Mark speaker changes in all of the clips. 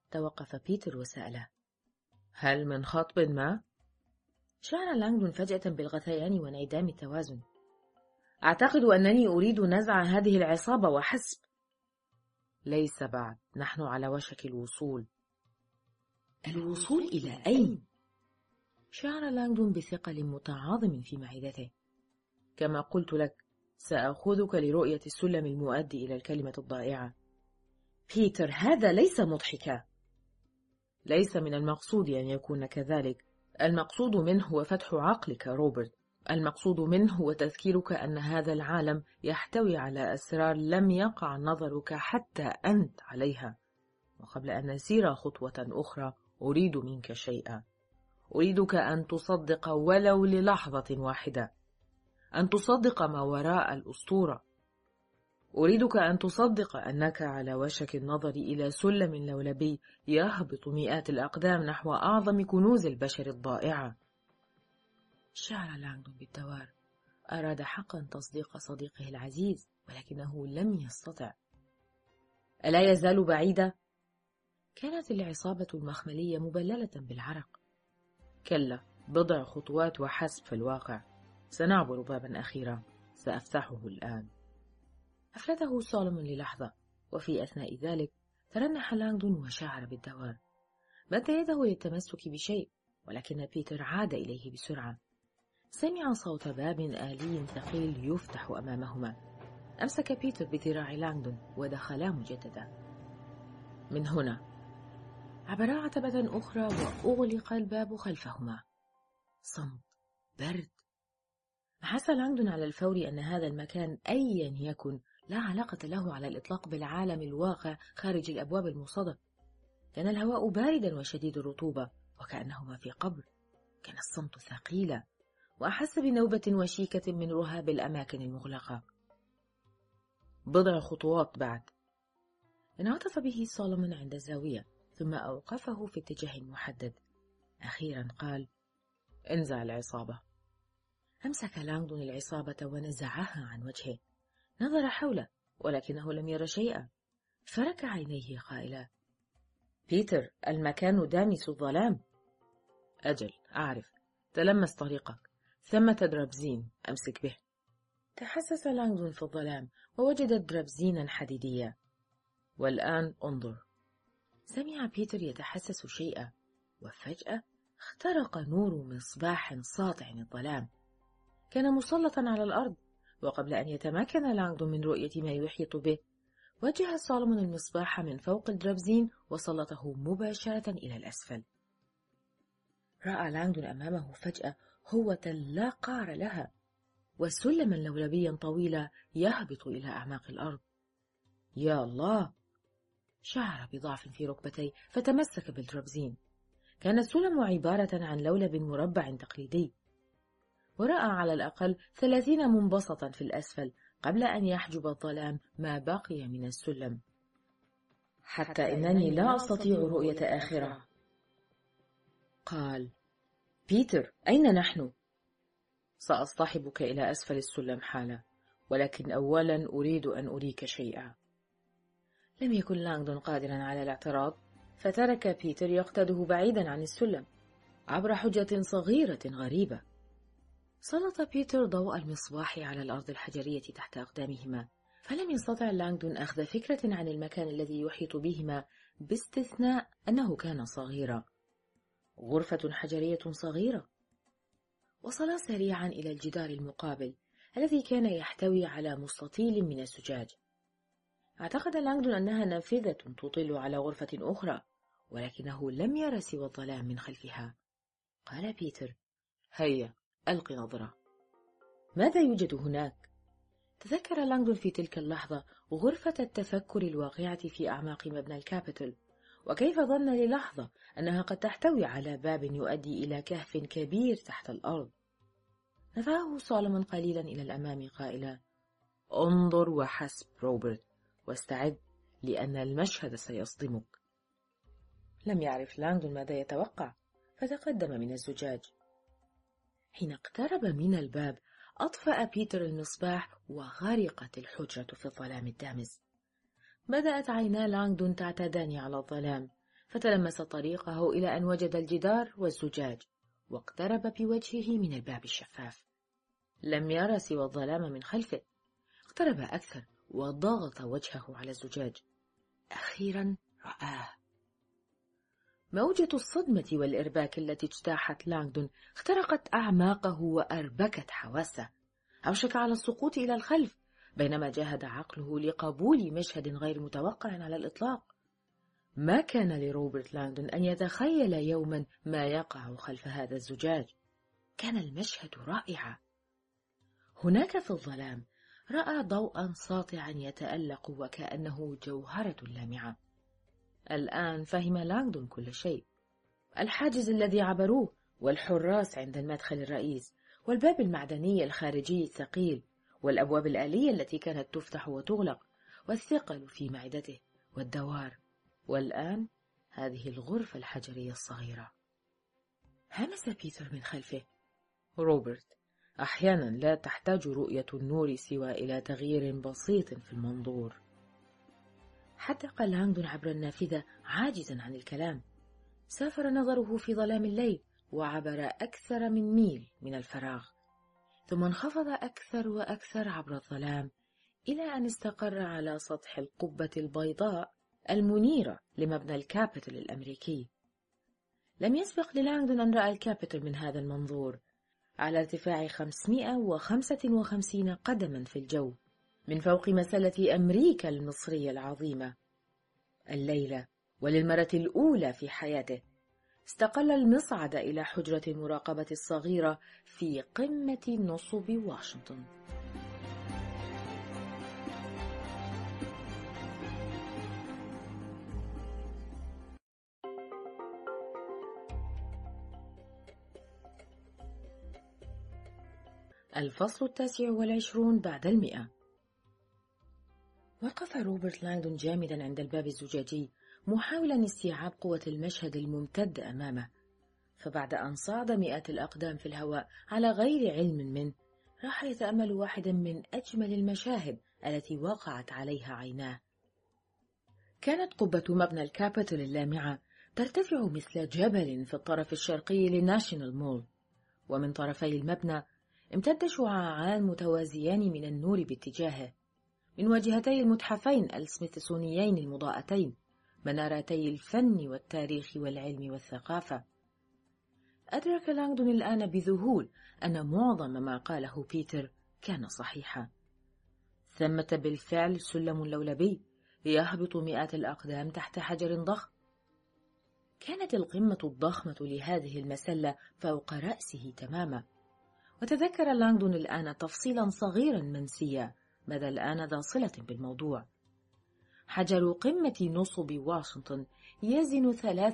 Speaker 1: توقف بيتر وسأله: هل من خطب ما؟ شعر لانغدون فجأة بالغثيان وانعدام التوازن. أعتقد أنني أريد نزع هذه العصابة وحسب. ليس بعد، نحن على وشك الوصول. الوصول إلى أين؟ شعر لانغدون بثقل متعاظم في معدته. كما قلت لك، سأخذك لرؤية السلم المؤدي إلى الكلمة الضائعة. بيتر، هذا ليس مضحكا. ليس من المقصود أن يكون كذلك. المقصود منه هو فتح عقلك روبرت. المقصود منه هو تذكيرك أن هذا العالم يحتوي على أسرار لم يقع نظرك حتى أنت عليها. وقبل أن نسير خطوة أخرى أريد منك شيئا. أريدك أن تصدق ولو للحظة واحدة، أن تصدق ما وراء الأسطورة. أريدك أن تصدق أنك على وشك النظر إلى سلم لولبي يهبط مئات الأقدام نحو أعظم كنوز البشر الضائعة. شعر لانغدون بالتوار. أراد حقا تصديق صديقه العزيز، ولكنه لم يستطع. ألا يزال بعيدا؟ كانت العصابة المخملية مبللة بالعرق. كلا، بضع خطوات وحسب في الواقع. سنعبر بابا أخيرا، سأفتحه الآن. أفلته سولومون للحظة، وفي أثناء ذلك ترنح لانغدون وشعر بالدوار. مد يده للتمسك بشيء، ولكن بيتر عاد إليه بسرعة. سمع صوت باب آلي ثقيل يفتح أمامهما. أمسك بيتر بذراع لانغدون ودخلا مجددا. من هنا. عبرا عتبة أخرى وأغلق الباب خلفهما. صمت، برد. حس لانغدون على الفور أن هذا المكان أيا يكن لا علاقة له على الإطلاق بالعالم الواقع خارج الأبواب المصادة. كان الهواء باردا وشديد الرطوبة، وكأنهما في قبر. كان الصمت ثقيلا، وأحس بنوبة وشيكة من رهاب الأماكن المغلقة. بضع خطوات بعد. انعطف به سولومون عند الزاوية، ثم أوقفه في اتجاه محدد. أخيرا قال: انزع العصابة. أمسك لانغدون العصابة ونزعها عن وجهه. نظر حوله، ولكنه لم ير شيئا. فرك عينيه قائلا: بيتر، المكان دامس الظلام. أجل، أعرف. تلمس طريقك. ثمة درابزين، أمسك به. تحسس لانغدون في الظلام ووجد درابزينا حديديا. والآن انظر. سمع بيتر يتحسس شيئا، وفجأة اخترق نور مصباح ساطع الظلام. كان مسلطا على الأرض، وقبل أن يتمكن لانغدون من رؤية ما يحيط به، وجه سولومون المصباح من فوق الدرابزين وسلطه مباشرة إلى الأسفل. رأى لانغدون أمامه فجأة هوة لا قعر لها، وسلما لولبيا طويلا يهبط إلى أعماق الأرض. يا الله! شعر بضعف في ركبتيه فتمسك بالدرابزين. كان السلم عبارة عن لولب مربع تقليدي، ورأى على الأقل 30 منبسطا في الأسفل قبل أن يحجب الظلام ما بقي من السلم. حتى إنني لا أستطيع رؤية آخرة. قال: بيتر، أين نحن؟ سأصطحبك إلى أسفل السلم حالا، ولكن أولا أريد أن أريك شيئا. لم يكن لانغدون قادرا على الاعتراض، فترك بيتر يقتاده بعيدا عن السلم عبر حجة صغيرة غريبة. سلط بيتر ضوء المصباح على الأرض الحجرية تحت أقدامهما، فلم يستطع لانغدون أخذ فكرة عن المكان الذي يحيط بهما، باستثناء أنه كان صغيرا. غرفة حجرية صغيرة. وصلا سريعا إلى الجدار المقابل الذي كان يحتوي على مستطيل من الزجاج. اعتقد لانغدون أنها نافذة تطل على غرفة أخرى، ولكنه لم ير سوى الظلام من خلفها. قال بيتر: هيا، ألق نظرة. ماذا يوجد هناك؟ تذكر لانغدون في تلك اللحظة غرفة التفكر الواقعة في أعماق مبنى الكابيتول، وكيف ظن للحظة أنها قد تحتوي على باب يؤدي إلى كهف كبير تحت الأرض. نفاه سولومون قليلا إلى الأمام قائلا: انظر وحسب روبرت، واستعد لأن المشهد سيصدمك. لم يعرف لانغدون ماذا يتوقع، فتقدم من الزجاج. حين اقترب من الباب أطفأ بيتر المصباح وغرقت الحجرة في الظلام الدامس. بدأت عينا لانغدون تعتادان على الظلام، فتلمس طريقه إلى أن وجد الجدار والزجاج، واقترب بوجهه من الباب الشفاف. لم يرى سوى الظلام من خلفه. اقترب أكثر وضغط وجهه على الزجاج. أخيرا رآه. موجة الصدمة والإرباك التي اجتاحت لانغدون اخترقت أعماقه وأربكت حواسه. أوشك على السقوط إلى الخلف، بينما جاهد عقله لقبول مشهد غير متوقع على الإطلاق. ما كان لروبرت لانغدون أن يتخيل يوما ما يقع خلف هذا الزجاج. كان المشهد رائعا. هناك في الظلام رأى ضوءا ساطعا يتألق وكأنه جوهرة لامعة. الآن فهم لانغدون كل شيء. الحاجز الذي عبروه، والحراس عند المدخل الرئيس، والباب المعدني الخارجي الثقيل، والأبواب الآلية التي كانت تفتح وتغلق، والثقل في معدته، والدوار، والآن هذه الغرفة الحجرية الصغيرة. همس بيتر من خلفه: روبرت، أحيانا لا تحتاج رؤية النور سوى إلى تغيير بسيط في المنظور. حدق لانغدون عبر النافذة عاجزا عن الكلام. سافر نظره في ظلام الليل وعبر أكثر من ميل من الفراغ، ثم انخفض أكثر وأكثر عبر الظلام إلى أن استقر على سطح القبة البيضاء المنيرة لمبنى الكابيتول الأمريكي. لم يسبق للانغدون أن رأى الكابيتول من هذا المنظور، على ارتفاع 555 قدما في الجو، من فوق مسلة أمريكا المصرية العظيمة. الليلة، وللمرة الأولى في حياته، استقل المصعد إلى حجرة المراقبة الصغيرة في قمة نصب واشنطن. الفصل 29 بعد 100. وقف روبرت لانغدون جامدا عند الباب الزجاجي، محاولا استيعاب قوة المشهد الممتد أمامه. فبعد أن صعد مئات الأقدام في الهواء على غير علم منه، راح يتأمل واحدا من أجمل المشاهد التي وقعت عليها عيناه. كانت قبة مبنى الكابيتول اللامعة ترتفع مثل جبل في الطرف الشرقي لناشونال مول، ومن طرفي المبنى امتد شعاعان متوازيان من النور باتجاهه، من واجهتي المتحفين السميثسونيين المضاءتين، منارتي الفن والتاريخ والعلم والثقافة. أدرك لانغدون الآن بذهول أن معظم ما قاله بيتر كان صحيحا. ثمة بالفعل سلم لولبي يهبط مئات الأقدام تحت حجر ضخم. كانت القمة الضخمة لهذه المسلة فوق رأسه تماما. وتذكر لانغدون الآن تفصيلا صغيرا منسيا، ماذا الآن ذا صلة بالموضوع. حجر قمة نصب واشنطن يزن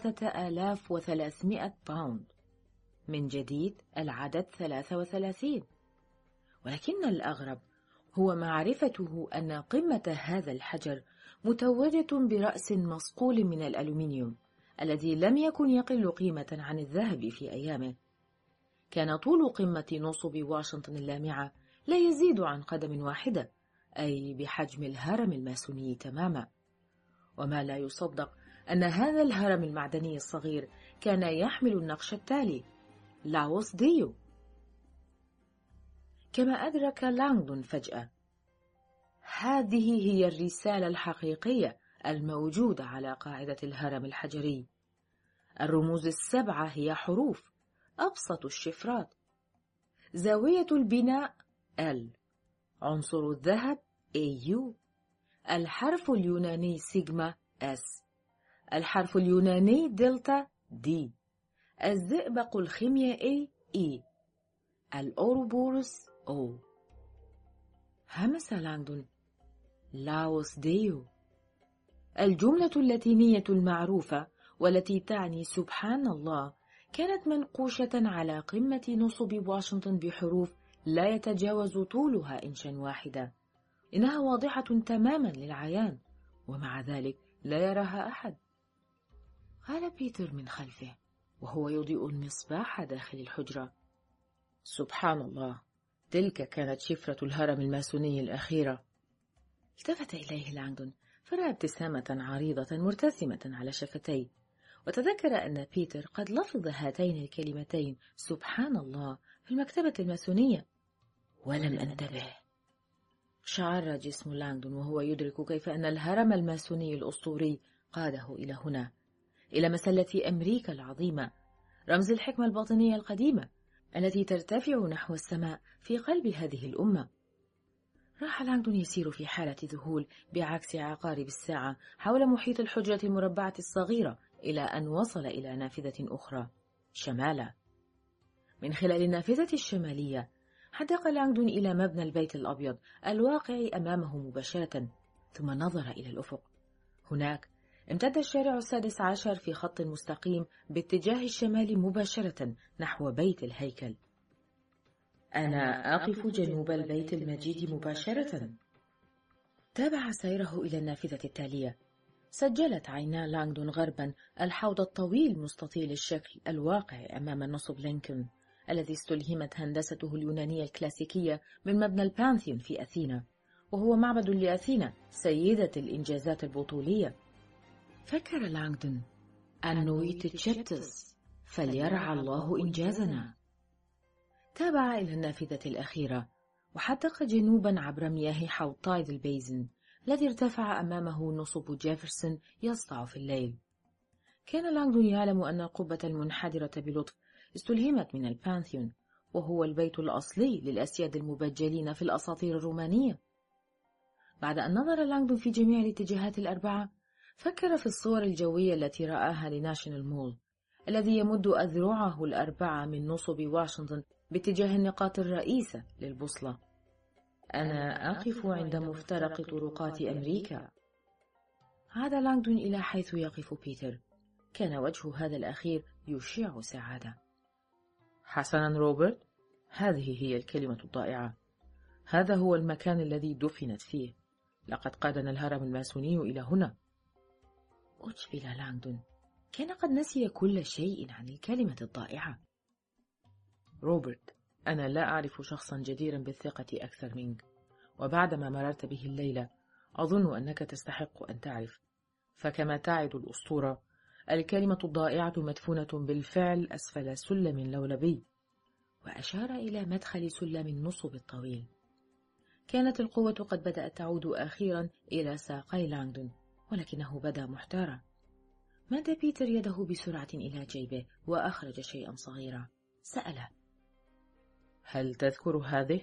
Speaker 1: 3300 باوند. من جديد العدد 33. ولكن الأغرب هو معرفته أن قمة هذا الحجر متوجة برأس مصقول من الألومنيوم، الذي لم يكن يقل قيمة عن الذهب في أيامه. كان طول قمة نصب واشنطن اللامعة لا يزيد عن قدم واحدة، أي بحجم الهرم الماسوني تماما. وما لا يصدق أن هذا الهرم المعدني الصغير كان يحمل النقش التالي: لاوس ديو. كما أدرك لانغدون فجأة، هذه هي الرسالة الحقيقية الموجودة على قاعدة الهرم الحجري. الرموز السبعة هي حروف، أبسط الشفرات. زاوية البناء L، عنصر الذهب AU، الحرف اليوناني سيجما S، الحرف اليوناني دلتا D، الزئبق الخيميائي E، الأوروبوروس O. همس لانغدون: لاوس ديو. الجملة اللاتينية المعروفة والتي تعني سبحان الله كانت منقوشة على قمة نصب واشنطن بحروف لا يتجاوز طولها إنشا واحدة. إنها واضحة تماما للعيان، ومع ذلك لا يراها أحد. قال بيتر من خلفه وهو يضيء المصباح داخل الحجرة: سبحان الله، تلك كانت شفرة الهرم الماسوني الأخيرة. التفت إليه لانغدون فرأى ابتسامة عريضة مرتسمة على شفتيه، وتذكر أن بيتر قد لفظ هاتين الكلمتين سبحان الله في المكتبة الماسونية، ولم أنتبه. شعر جسم لانغدون وهو يدرك كيف أن الهرم الماسوني الأسطوري قاده إلى هنا، إلى مسلة أمريكا العظيمة، رمز الحكمة الباطنية القديمة التي ترتفع نحو السماء في قلب هذه الأمة. راح لانغدون يسير في حالة ذهول بعكس عقارب الساعة حول محيط الحجرة المربعة الصغيرة إلى أن وصل إلى نافذة أخرى شمالا. من خلال النافذة الشمالية حدق لانغدون إلى مبنى البيت الأبيض الواقع أمامه مباشرة، ثم نظر إلى الأفق. هناك امتد الشارع 16 في خط مستقيم باتجاه الشمال مباشرة نحو بيت الهيكل. أنا أقف جنوب البيت المجيد مباشرة. تابع سيره إلى النافذة التالية. سجلت عينا لانغدون غربا الحوض الطويل مستطيل الشكل الواقع أمام نصب لينكولن الذي استلهمت هندسته اليونانية الكلاسيكية من مبنى البانثيون في أثينا، وهو معبد لأثينا سيدة الإنجازات البطولية. فكر لانغدون أن نويت تشبتس فليرعى الله إنجازنا. تابع إلى النافذة الأخيرة وحدق جنوبا عبر مياه حوض تايد البيزن الذي ارتفع أمامه نصب جيفرسون يسطع في الليل. كان لانغدون يعلم أن القبة المنحدرة بلطف استلهمت من البانثيون، وهو البيت الأصلي للأسياد المبجلين في الأساطير الرومانية. بعد أن نظر لانغدون في جميع الاتجاهات الأربعة، فكر في الصور الجوية التي رآها لناشونال مول الذي يمد أذرعه الأربعة من نصب واشنطن باتجاه النقاط الرئيسة للبوصلة. أنا أقف عند مفترق طرقات أمريكا. عاد لانغدون إلى حيث يقف بيتر. كان وجه هذا الأخير يشع سعادة. حسنا روبرت، هذه هي الكلمة الضائعة. هذا هو المكان الذي دفنت فيه. لقد قادنا الهرم الماسوني إلى هنا. أجبل لانغدون. كان قد نسي كل شيء عن الكلمة الضائعة. روبرت، أنا لا أعرف شخصا جديرا بالثقة أكثر منك، وبعدما مررت به الليلة أظن أنك تستحق أن تعرف. فكما تعد الأسطورة، الكلمة الضائعة مدفونة بالفعل أسفل سلم لولبي. وأشار إلى مدخل سلم النصب الطويل. كانت القوة قد بدأت تعود أخيرا إلى ساقي لانغدون، ولكنه بدا محتارا. مد بيتر يده بسرعة إلى جيبه وأخرج شيئا صغيرا. سأله: هل تذكر هذه؟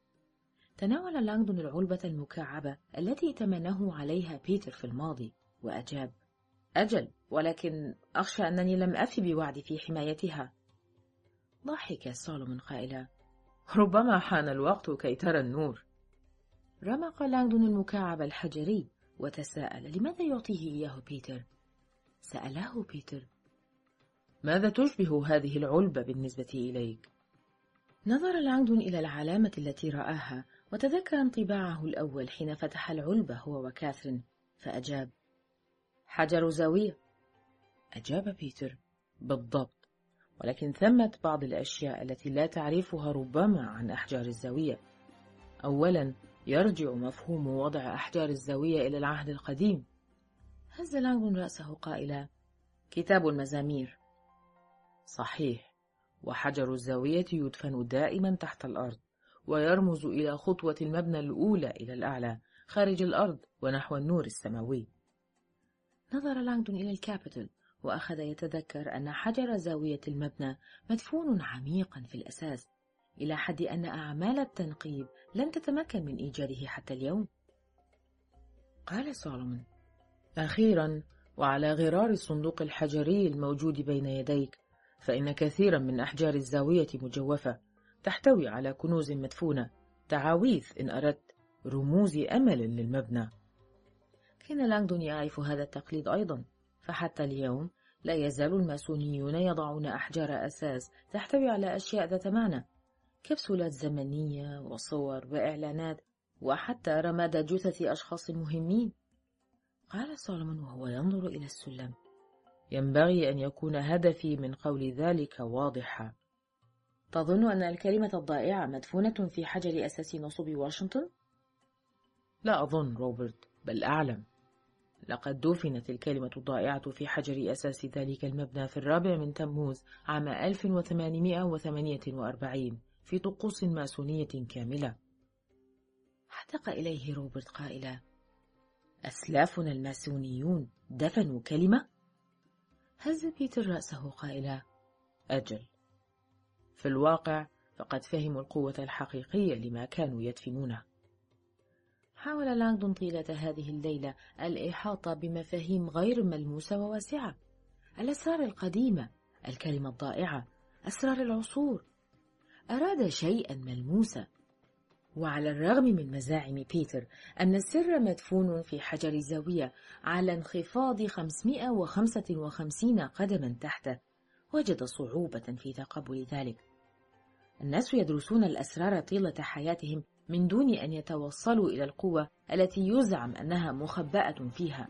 Speaker 1: تناول لانغدون العلبة المكعبة التي ائتمنه عليها بيتر في الماضي، وأجاب: أجل، ولكن أخشى أنني لم أفي بوعدي في حمايتها. ضحك سولومون قائلا: ربما حان الوقت كي ترى النور. رمق لانغدون المكعب الحجري وتساءل لماذا يعطيه إياه بيتر. سأله بيتر: ماذا تشبه هذه العلبة بالنسبة إليك؟ نظر لانغدون إلى العلامة التي رآها وتذكر انطباعه الأول حين فتح العلبة هو وكاثرين، فأجاب: حجر زاوية. أجاب بيتر: بالضبط، ولكن ثمة بعض الأشياء التي لا تعرفها ربما عن أحجار الزاوية. أولا، يرجع مفهوم وضع أحجار الزاوية إلى العهد القديم. هز لانغدون رأسه قائلا: كتاب المزامير. صحيح، وحجر الزاوية يدفن دائما تحت الأرض، ويرمز إلى خطوة المبنى الأولى إلى الأعلى خارج الأرض ونحو النور السماوي. نظر لانغدون إلى الكابيتول وأخذ يتذكر أن حجر زاوية المبنى مدفون عميقا في الأساس، إلى حد أن أعمال التنقيب لم تتمكن من إيجاده حتى اليوم. قال سولومون: أخيرا، وعلى غرار الصندوق الحجري الموجود بين يديك، فإن كثيرا من أحجار الزاوية مجوفة، تحتوي على كنوز مدفونة، تعاويذ إن أردت، رموز أمل للمبنى. كان لانغدون يعرف هذا التقليد أيضا، فحتى اليوم لا يزال الماسونيون يضعون أحجار أساس تحتوي على أشياء ذات معنى، كبسولات زمنية وصور وإعلانات، وحتى رماد جثث أشخاص مهمين. قال سولومون وهو ينظر إلى السلم: ينبغي أن يكون هدفي من قول ذلك واضحا. تظن أن الكلمة الضائعة مدفونة في حجر أساس نصب واشنطن؟ لا أظن روبرت، بل أعلم. لقد دفنت الكلمة الضائعة في حجر أساس ذلك المبنى في 4 من تموز عام 1848 في طقوس ماسونية كاملة. احتاق إليه روبرت قائلا: أسلافنا الماسونيون دفنوا كلمة؟ هز بيتر رأسه قائلا: أجل، في الواقع فقد فهموا القوة الحقيقية لما كانوا يدفنونه. حاول لانغدون طيلة هذه الليلة الإحاطة بمفاهيم غير ملموسة وواسعة: الأسرار القديمة، الكلمة الضائعة، أسرار العصور. أراد شيئا ملموسا، وعلى الرغم من مزاعم بيتر أن السر مدفون في حجر زاوية على انخفاض 555 قدما تحته، وجد صعوبة في تقبل ذلك. الناس يدرسون الأسرار طيلة حياتهم من دون أن يتوصلوا إلى القوة التي يزعم أنها مخبأة فيها.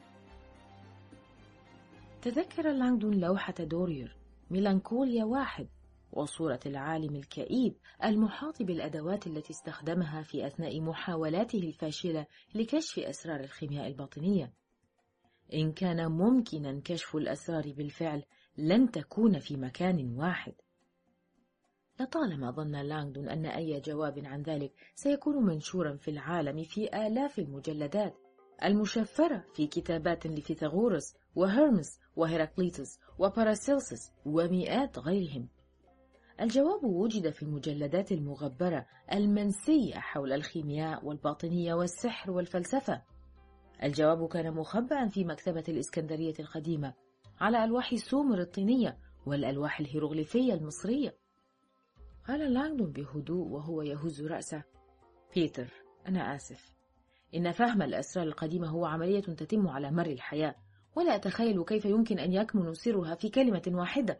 Speaker 1: تذكر لانغدون لوحة دورير، ميلانكوليا واحد، وصورة العالم الكئيب المحاط بالأدوات التي استخدمها في أثناء محاولاته الفاشلة لكشف أسرار الخيمياء الباطنية. إن كان ممكنا كشف الأسرار بالفعل، لن تكون في مكان واحد. لطالما ظن لانغدون أن أي جواب عن ذلك سيكون منشورا في العالم في آلاف المجلدات المشفرة في كتابات لفيثاغورس وهرمس وهيراقليطس وباراسيلسس ومئات غيرهم. الجواب وجد في المجلدات المغبرة المنسية حول الخيمياء والباطنية والسحر والفلسفة. الجواب كان مخبأ في مكتبة الإسكندرية القديمة على ألواح سومر الطينية والألواح الهيروغليفية المصرية. قال لانغدون بهدوء وهو يهز رأسه: بيتر، أنا آسف، إن فهم الأسرار القديمة هو عملية تتم على مر الحياة، ولا أتخيل كيف يمكن أن يكمن سرها في كلمة واحدة.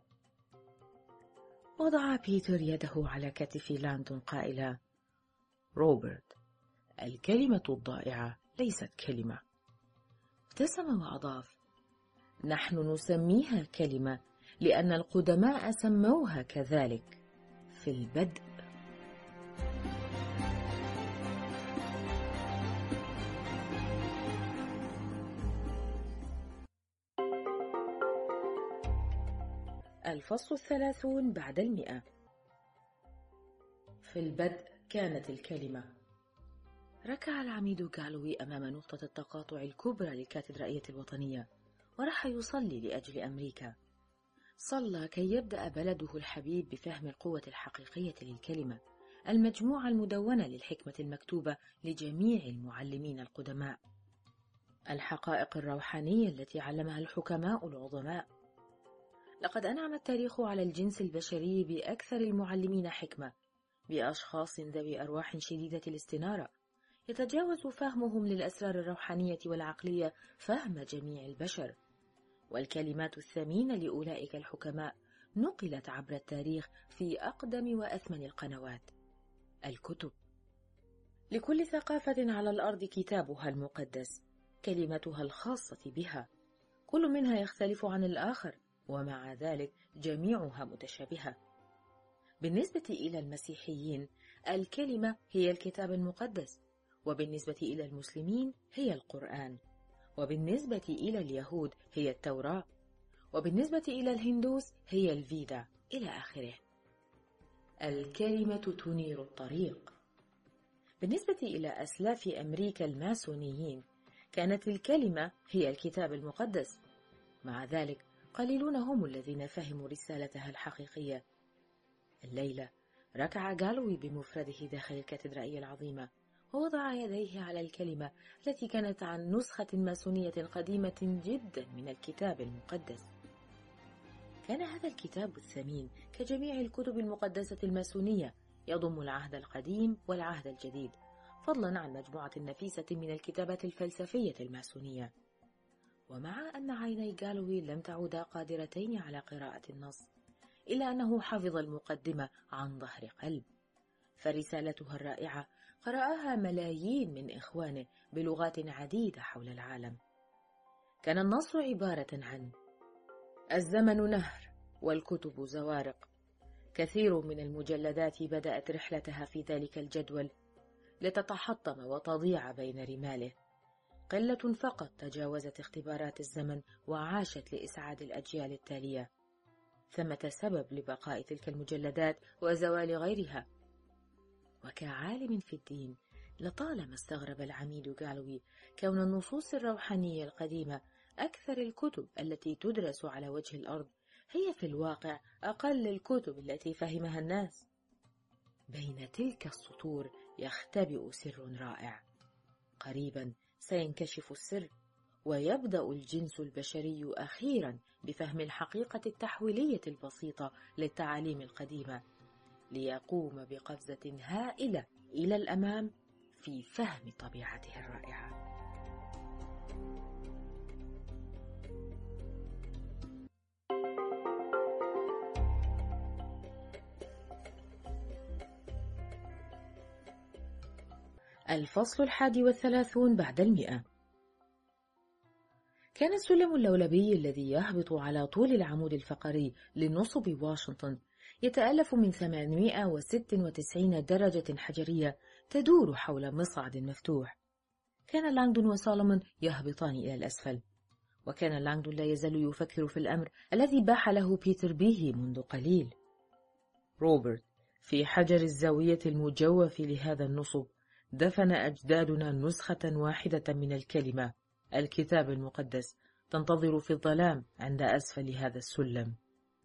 Speaker 1: وضع بيتر يده على كتف لانغدون قائلا: روبرت، الكلمة الضائعة ليست كلمة. ابتسم وأضاف: نحن نسميها كلمة لأن القدماء سموها كذلك في البدء. الفصل 30 بعد 100. في البدء كانت الكلمة. ركع العميد غالوي أمام نقطة التقاطع الكبرى للكاتدرائية الوطنية، وراح يصلي لأجل أمريكا. صلى كي يبدأ بلده الحبيب بفهم القوة الحقيقية للكلمة، المجموعة المدونة للحكمة المكتوبة لجميع المعلمين القدماء، الحقائق الروحانية التي علمها الحكماء العظماء. لقد أنعم التاريخ على الجنس البشري بأكثر المعلمين حكمة، بأشخاص ذوي أرواح شديدة الاستنارة، يتجاوز فهمهم للأسرار الروحانية والعقلية فهم جميع البشر. والكلمات الثمينة لأولئك الحكماء نقلت عبر التاريخ في أقدم وأثمن القنوات: الكتب. لكل ثقافة على الأرض كتابها المقدس، كلمتها الخاصة بها، كل منها يختلف عن الآخر، ومع ذلك جميعها متشابهة. بالنسبة إلى المسيحيين الكلمة هي الكتاب المقدس، وبالنسبة إلى المسلمين هي القرآن، وبالنسبة إلى اليهود هي التوراة، وبالنسبة إلى الهندوس هي الفيدا، إلى آخره. الكلمة تنير الطريق. بالنسبة إلى أسلاف أمريكا الماسونيين كانت الكلمة هي الكتاب المقدس، مع ذلك قليلون هم الذين فهموا رسالتها الحقيقية. الليلة ركع غالوي بمفرده داخل الكاتدرائية العظيمة، ووضع يديه على الكلمة التي كانت عن نسخة ماسونية قديمة جدا من الكتاب المقدس. كان هذا الكتاب الثمين كجميع الكتب المقدسة الماسونية يضم العهد القديم والعهد الجديد، فضلا عن مجموعة نفيسة من الكتابات الفلسفية الماسونية. ومع أن عيني غالوي لم تعودا قادرتين على قراءة النص، إلا أنه حفظ المقدمة عن ظهر قلب، فرسالتها الرائعة قرأها ملايين من إخوانه بلغات عديدة حول العالم. كان النص عبارة عن: الزمن نهر والكتب زوارق. كثير من المجلدات بدأت رحلتها في ذلك الجدول لتتحطم وتضيع بين رماله، قلة فقط تجاوزت اختبارات الزمن وعاشت لإسعاد الأجيال التالية. ثمة سبب لبقاء تلك المجلدات وزوال غيرها. وكعالم في الدين، لطالما استغرب العميد جالوي كون النصوص الروحانية القديمة أكثر الكتب التي تدرس على وجه الأرض هي في الواقع أقل الكتب التي فهمها الناس. بين تلك السطور يختبئ سر رائع. قريبا سينكشف السر، ويبدأ الجنس البشري أخيرا بفهم الحقيقة التحويلية البسيطة للتعاليم القديمة، ليقوم بقفزة هائلة إلى الأمام في فهم طبيعته الرائعة. الفصل 31 بعد 100. كان السلم اللولبي الذي يهبط على طول العمود الفقري لنصب واشنطن يتألف من 896 درجة حجرية تدور حول مصعد مفتوح. كان لانغدون وسولومون يهبطان إلى الأسفل، وكان لانغدون لا يزال يفكر في الأمر الذي باح له بيتر به منذ قليل. روبرت، في حجر الزاوية المجوف لهذا النصب دفن أجدادنا نسخة واحدة من الكلمة الكتاب المقدس تنتظر في الظلام عند أسفل هذا السلم.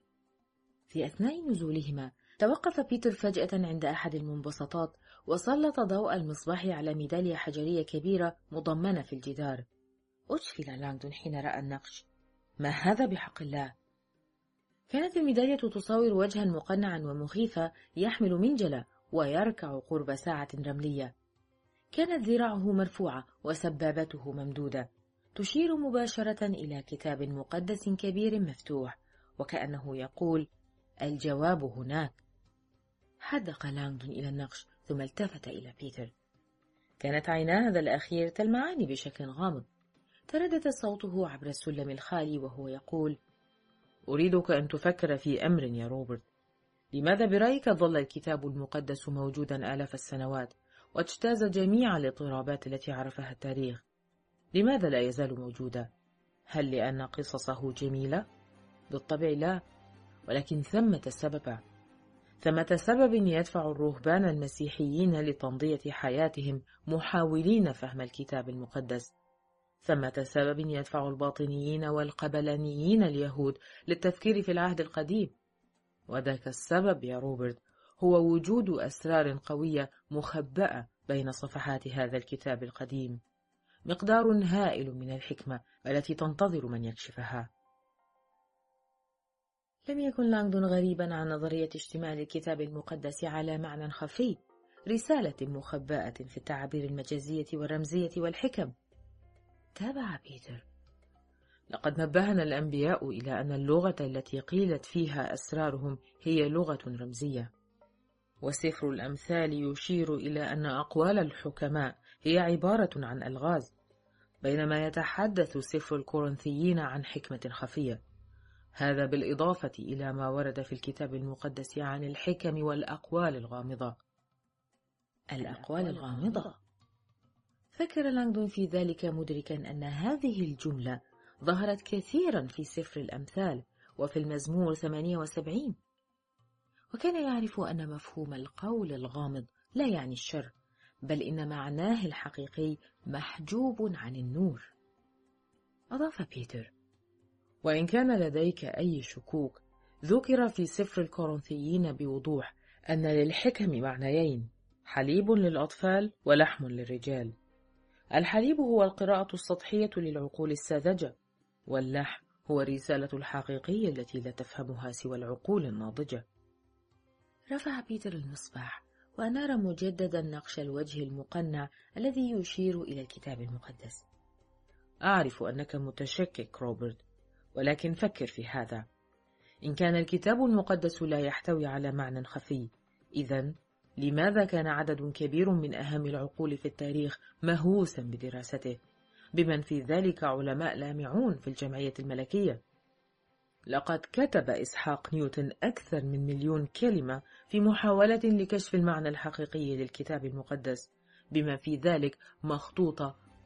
Speaker 1: في أثناء نزولهما توقف بيتر فجأة عند أحد المنبسطات وسلط ضوء المصباح على ميدالية حجرية كبيرة مضمنة في الجدار. أشفل لانغدون حين رأى النقش. ما هذا بحق الله؟ كانت الميدالية تصور وجها مقنعا ومخيفا يحمل منجلة ويركع قرب ساعة رملية. كانت ذراعه مرفوعة وسبابته ممدودة تشير مباشرة إلى كتاب مقدس كبير مفتوح، وكأنه يقول: الجواب هناك. حدق لانغدون إلى النقش ثم التفت إلى بيتر. كانت عينا هذا الأخير تلمعان بشكل غامض. تردد صوته عبر السلم الخالي وهو يقول: أريدك أن تفكر في أمر يا روبرت. لماذا برأيك ظل الكتاب المقدس موجودا آلاف السنوات واجتاز جميع الاضطرابات التي عرفها التاريخ؟ لماذا لا يزال موجودا؟ هل لأن قصصه جميلة؟ بالطبع لا، ولكن ثمة سبب يدفع الرهبان المسيحيين لتمضية حياتهم محاولين فهم الكتاب المقدس. ثمة سبب يدفع الباطنيين والقبلانيين اليهود للتفكير في العهد القديم. وذاك السبب يا روبرت هو وجود أسرار قوية مخبأة بين صفحات هذا الكتاب القديم، مقدار هائل من الحكمة التي تنتظر من يكشفها. لم يكن لانغدون غريبا عن نظرية اشتمال الكتاب المقدس على معنى خفي، رسالة مخبأة في التعابير المجازية والرمزية والحكم. تابع بيتر: لقد نبهنا الأنبياء إلى أن اللغة التي قيلت فيها أسرارهم هي لغة رمزية، وسفر الأمثال يشير إلى أن أقوال الحكماء هي عبارة عن ألغاز، بينما يتحدث سفر الكورنثيين عن حكمة خفية. هذا بالإضافة إلى ما ورد في الكتاب المقدس عن الحكم والأقوال الغامضة. الأقوال الغامضة؟ فكر لانغدون في ذلك مدركا أن هذه الجملة ظهرت كثيرا في سفر الأمثال وفي المزمور 78، وكان يعرف أن مفهوم القول الغامض لا يعني الشر، بل إن معناه الحقيقي محجوب عن النور. أضاف بيتر: وإن كان لديك أي شكوك، ذكر في سفر الكورنثيين بوضوح أن للحكم معنيين: حليب للأطفال ولحم للرجال. الحليب هو القراءة السطحية للعقول الساذجة، واللحم هو الرسالة الحقيقية التي لا تفهمها سوى العقول الناضجة. رفع بيتر المصباح وأنار مجددا نقش الوجه المقنع الذي يشير إلى الكتاب المقدس. أعرف أنك متشكك روبرت، ولكن فكر في هذا: إن كان الكتاب المقدس لا يحتوي على معنى خفي، إذن لماذا كان عدد كبير من أهم العقول في التاريخ مهووسا بدراسته، بمن في ذلك علماء لامعون في الجمعية الملكية؟ لقد كتب إسحاق نيوتن أكثر من 1,000,000 كلمة في محاولة لكشف المعنى الحقيقي للكتاب المقدس، بما في ذلك مخطوطة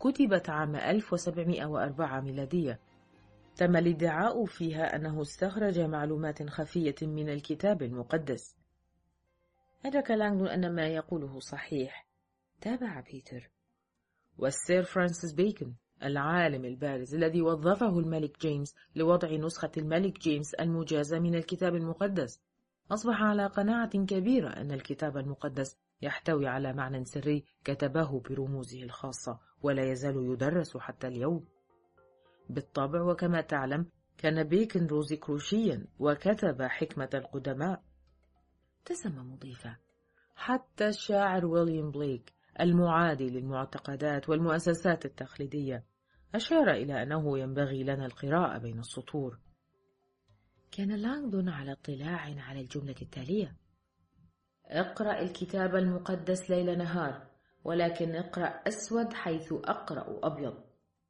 Speaker 1: كتبت عام 1704 ميلادية. تم الادعاء فيها أنه استخرج معلومات خفية من الكتاب المقدس. أدرك لانغدون أن ما يقوله صحيح. تابع بيتر. والسير فرانسيس بيكون العالم البارز الذي وظفه الملك جيمس لوضع نسخة الملك جيمس المجازة من الكتاب المقدس أصبح على قناعة كبيرة أن الكتاب المقدس يحتوي على معنى سري كتبه برموزه الخاصة ولا يزال يدرس حتى اليوم. بالطبع وكما تعلم كان بيكون روزيكروشيا وكتب حكمة القدماء. ابتسم مضيفا. حتى الشاعر ويليام بليك المعادي للمعتقدات والمؤسسات التقليدية أشار إلى أنه ينبغي لنا القراءة بين السطور. كان لانغدون على اطلاع على الجملة التالية: اقرأ الكتاب المقدس ليل نهار، ولكن اقرأ أسود حيث أقرأ أبيض.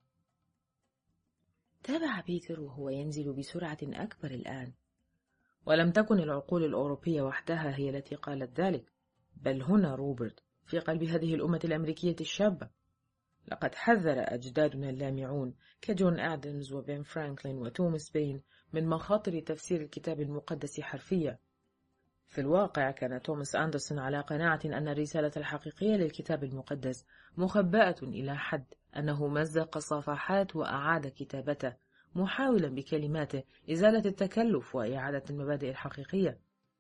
Speaker 1: تابع بيتر وهو ينزل بسرعة أكبر الآن. ولم تكن العقول الأوروبية وحدها هي التي قالت ذلك، بل هنا روبرت في قلب هذه الأمة الأمريكية الشابة. لقد حذر أجدادنا اللامعون كجون آدمز وبن فرانكلين وتوماس بين من مخاطر تفسير الكتاب المقدس حرفيا. في الواقع كان توماس أندرسون على قناعة أن الرسالة الحقيقية للكتاب المقدس مخبأة إلى حد أنه مزق صفحات وأعاد كتابته، محاولا بكلماته إزالة التكلف وإعادة المبادئ الحقيقية.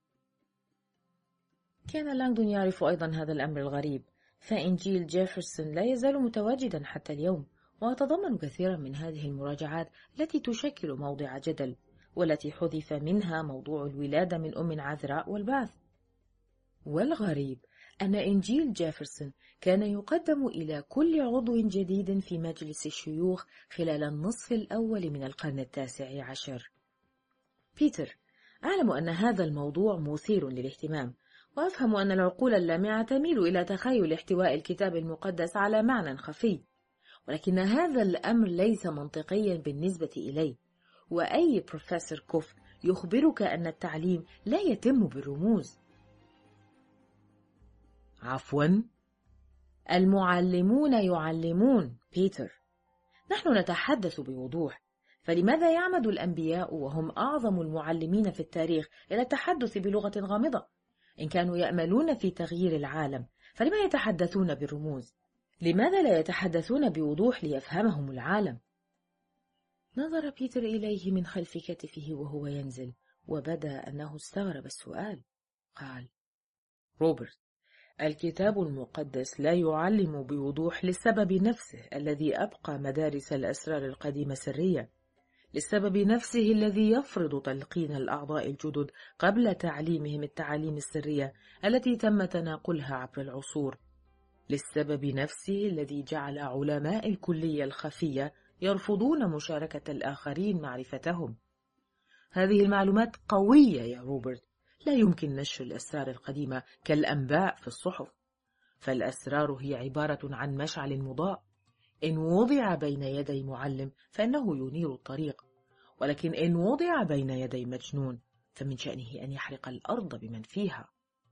Speaker 1: كان لانغدون يعرف أيضا هذا الأمر الغريب، فإنجيل جيفرسون لا يزال متواجدا حتى اليوم، ويتضمن كثيرا من هذه المراجعات التي تشكل موضع جدل، والتي حذف منها موضوع الولادة من أم عذراء والبعث. والغريب أن إنجيل جيفرسون كان يقدم إلى كل عضو جديد في مجلس الشيوخ خلال النصف الأول من القرن 19. بيتر، أعلم أن هذا الموضوع مثير للاهتمام، وأفهم أن العقول اللامعة تميل إلى تخيل احتواء الكتاب المقدس على معنى خفي، ولكن هذا الأمر ليس منطقيا بالنسبة إلي. وأي بروفيسور كوف يخبرك أن التعليم لا يتم بالرموز. عفوا، المعلمون يعلمون بيتر. نحن نتحدث بوضوح، فلماذا يعمد الأنبياء وهم أعظم المعلمين في التاريخ إلى التحدث بلغة غامضة؟ إن كانوا يأملون في تغيير العالم فلما يتحدثون بالرموز؟ لماذا لا يتحدثون بوضوح ليفهمهم العالم؟ نظر بيتر إليه من خلف كتفه وهو ينزل، وبدا أنه استغرب السؤال. قال: روبرت، الكتاب المقدس لا يعلم بوضوح للسبب نفسه الذي أبقى مدارس الأسرار القديمة سرية، للسبب نفسه الذي يفرض تلقين الأعضاء الجدد قبل تعليمهم التعاليم السرية التي تم تناقلها عبر العصور، للسبب نفسه الذي جعل علماء الكلية الخفية يرفضون مشاركة الآخرين معرفتهم. هذه المعلومات قوية يا روبرت، لا يمكن نشر الأسرار القديمة كالأنباء في الصحف، فالأسرار هي عبارة عن مشعل مضاء، إن وضع بين يدي معلم فإنه ينير الطريق، ولكن إن وضع بين يدي مجنون فمن شأنه أن يحرق الأرض بمن فيها.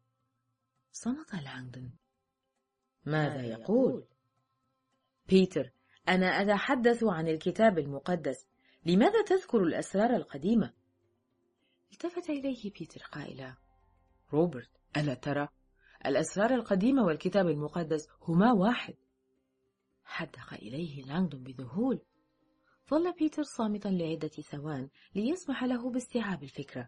Speaker 1: صمت لانغدون. ماذا يقول؟ بيتر، أنا أتحدث عن الكتاب المقدس، لماذا تذكر الأسرار القديمة؟ التفت إليه بيتر قائلا: روبرت، ألا ترى؟ الأسرار القديمة والكتاب المقدس هما واحد. حدق إليه لانغدون بذهول. ظل بيتر صامتا لعدة ثوان ليسمح له باستيعاب الفكرة.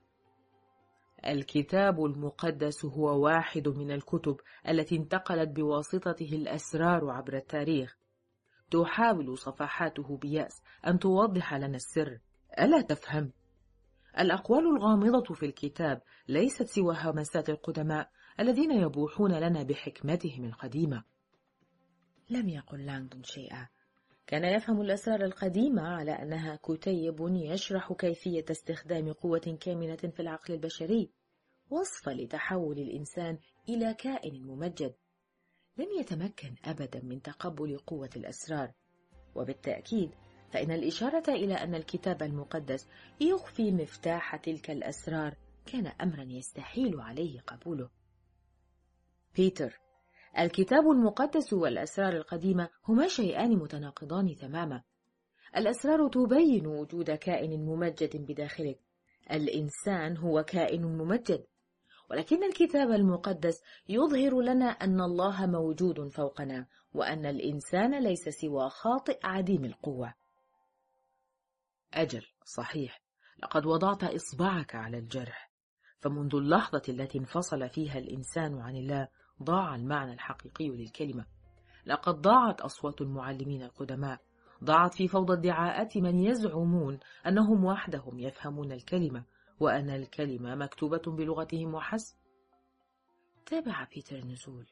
Speaker 1: الكتاب المقدس هو واحد من الكتب التي انتقلت بواسطته الأسرار عبر التاريخ. تحاول صفحاته بيأس أن توضح لنا السر، ألا تفهم؟ الأقوال الغامضة في الكتاب ليست سوى همسات القدماء الذين يبوحون لنا بحكمتهم القديمة. لم يقل لانغدون شيئا. كان يفهم الأسرار القديمة على أنها كتيب يشرح كيفية استخدام قوة كامنة في العقل البشري، وصفة لتحول الإنسان إلى كائن ممجد. لم يتمكن أبدا من تقبل قوة الأسرار، وبالتأكيد فإن الإشارة إلى أن الكتاب المقدس يخفي مفتاح تلك الأسرار كان أمرا يستحيل عليه قبوله. بيتر، الكتاب المقدس والأسرار القديمة هما شيئان متناقضان تماما. الأسرار تبين وجود كائن ممجد بداخلك. الإنسان هو كائن ممجد، ولكن الكتاب المقدس يظهر لنا أن الله موجود فوقنا، وأن الإنسان ليس سوى خاطئ عديم القوة. أجل، صحيح، لقد وضعت إصبعك على الجرح، فمنذ اللحظة التي انفصل فيها الإنسان عن الله ضاع المعنى الحقيقي للكلمة. لقد ضاعت أصوات المعلمين القدماء، ضاعت في فوضى ادعاءات من يزعمون أنهم وحدهم يفهمون الكلمة، وأن الكلمة مكتوبة بلغتهم وحسب. تابع بيتر النزول.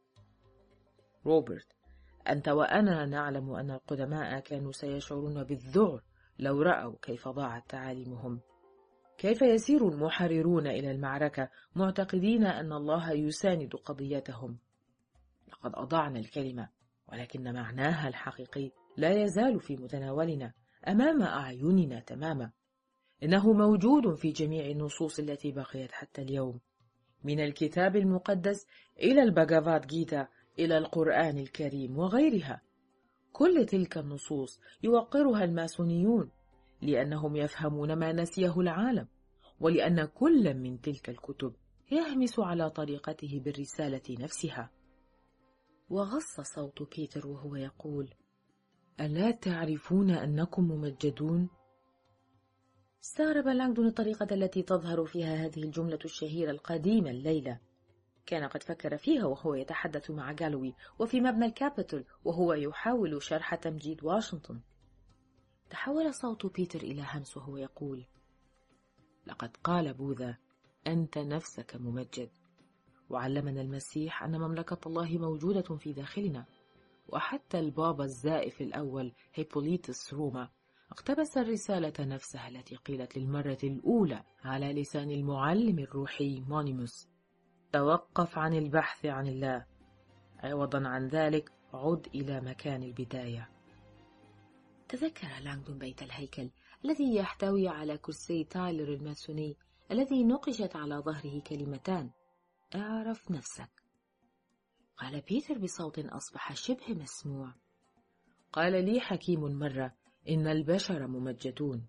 Speaker 1: روبرت، أنت وأنا نعلم أن القدماء كانوا سيشعرون بالذعر لو رأوا كيف ضاعت تعاليمهم. كيف يسير المحررون إلى المعركة معتقدين أن الله يساند قضيتهم؟ لقد أضعنا الكلمة، ولكن معناها الحقيقي لا يزال في متناولنا، أمام أعيننا تماما. إنه موجود في جميع النصوص التي بقيت حتى اليوم، من الكتاب المقدس إلى الباغافاد جيتا إلى القرآن الكريم وغيرها. كل تلك النصوص يوقرها الماسونيون، لأنهم يفهمون ما نسيه العالم، ولأن كل من تلك الكتب يهمس على طريقته بالرسالة نفسها. وغص صوت بيتر وهو يقول: ألا تعرفون أنكم ممجدون؟ استغرب لانغدون الطريقة التي تظهر فيها هذه الجملة الشهيرة القديمة الليلة. كان قد فكر فيها وهو يتحدث مع جالوي وفي مبنى الكابيتول وهو يحاول شرح تمجيد واشنطن. تحول صوت بيتر إلى همس وهو يقول: لقد قال بوذا: أنت نفسك ممجد. وعلمنا المسيح أن مملكة الله موجودة في داخلنا. وحتى البابا الزائف الأول هيبوليتس روما اقتبس الرسالة نفسها التي قيلت للمرة الأولى على لسان المعلم الروحي مونيموس: توقف عن البحث عن الله، عوضا عن ذلك عد إلى مكان البداية. تذكر لانغدون بيت الهيكل الذي يحتوي على كرسي تايلر الماسوني الذي نقشت على ظهره كلمتان: اعرف نفسك. قال بيتر بصوت أصبح شبه مسموع: قال لي حكيم مرة إن البشر ممجدون.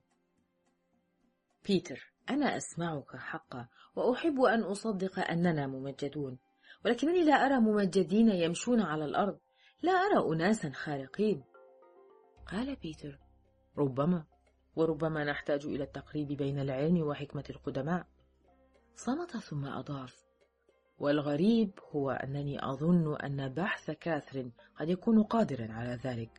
Speaker 1: بيتر، أنا أسمعك حقا، وأحب أن أصدق أننا ممجدون، ولكنني لا أرى ممجدين يمشون على الأرض، لا أرى أناسا خارقين. قال بيتر: ربما، وربما نحتاج إلى التقريب بين العلم وحكمة القدماء. صمت ثم أضاف: والغريب هو أنني أظن أن بحث كاثرين قد يكون قادرا على ذلك.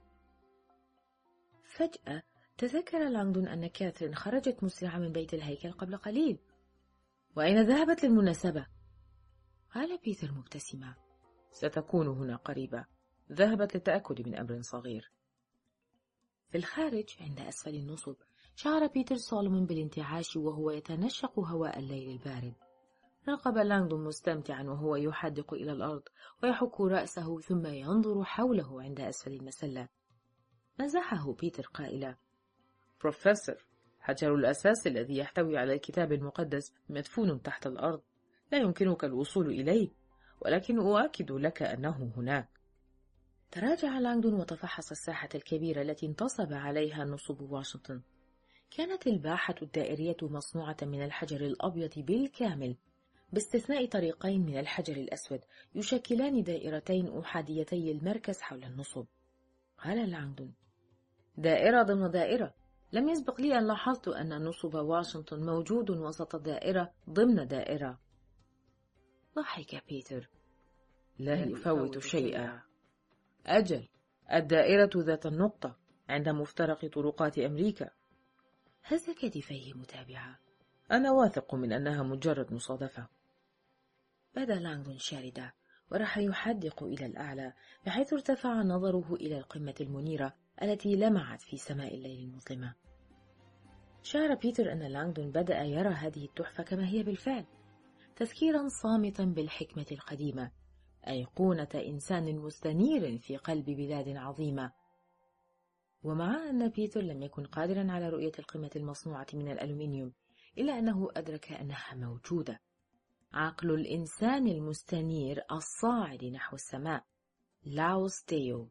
Speaker 1: فجأة تذكر لانغدون أن كاثرين خرجت مسرعة من بيت الهيكل قبل قليل. وأين ذهبت للمناسبة؟ قال بيتر مبتسما: ستكون هنا قريبا، ذهبت للتأكد من أمر صغير. في الخارج عند أسفل النصب شعر بيتر سولومون بالانتعاش وهو يتنشق هواء الليل البارد. راقب لانغدون مستمتعا وهو يحدق إلى الأرض ويحك رأسه ثم ينظر حوله عند أسفل المسلة. مزحه بيتر قائلا: بروفيسور، حجر الأساس الذي يحتوي على الكتاب المقدس مدفون تحت الأرض، لا يمكنك الوصول إليه، ولكن أؤكد لك أنه هناك. تراجع لانغدون وتفحص الساحة الكبيرة التي انتصب عليها نصب واشنطن. كانت الباحة الدائرية مصنوعة من الحجر الأبيض بالكامل، باستثناء طريقين من الحجر الأسود يشكلان دائرتين أحاديتي المركز حول النصب. قال لانغدون: دائرة ضمن دائرة، لم يسبق لي أن لاحظت أن نصب واشنطن موجود وسط دائرة ضمن دائرة. ضحك بيتر: لا يفوت شيئا. أجل، الدائرة ذات النقطة عند مفترق طرقات أمريكا. هز كتفيه متابعة: أنا واثق من أنها مجرد مصادفة. بدا لانغدون شاردا وراح يحدق إلى الأعلى، بحيث ارتفع نظره إلى القمة المنيرة التي لمعت في سماء الليل المظلمة. شعر بيتر أن لانغدون بدأ يرى هذه التحفة كما هي بالفعل، تذكيرا صامتا بالحكمة القديمة، أيقونة إنسان مستنير في قلب بلاد عظيمة. ومع أن بيتر لم يكن قادرا على رؤية القمة المصنوعة من الألومنيوم، إلا أنه أدرك أنها موجودة. عقل الإنسان المستنير الصاعد نحو السماء، لاوس ديو.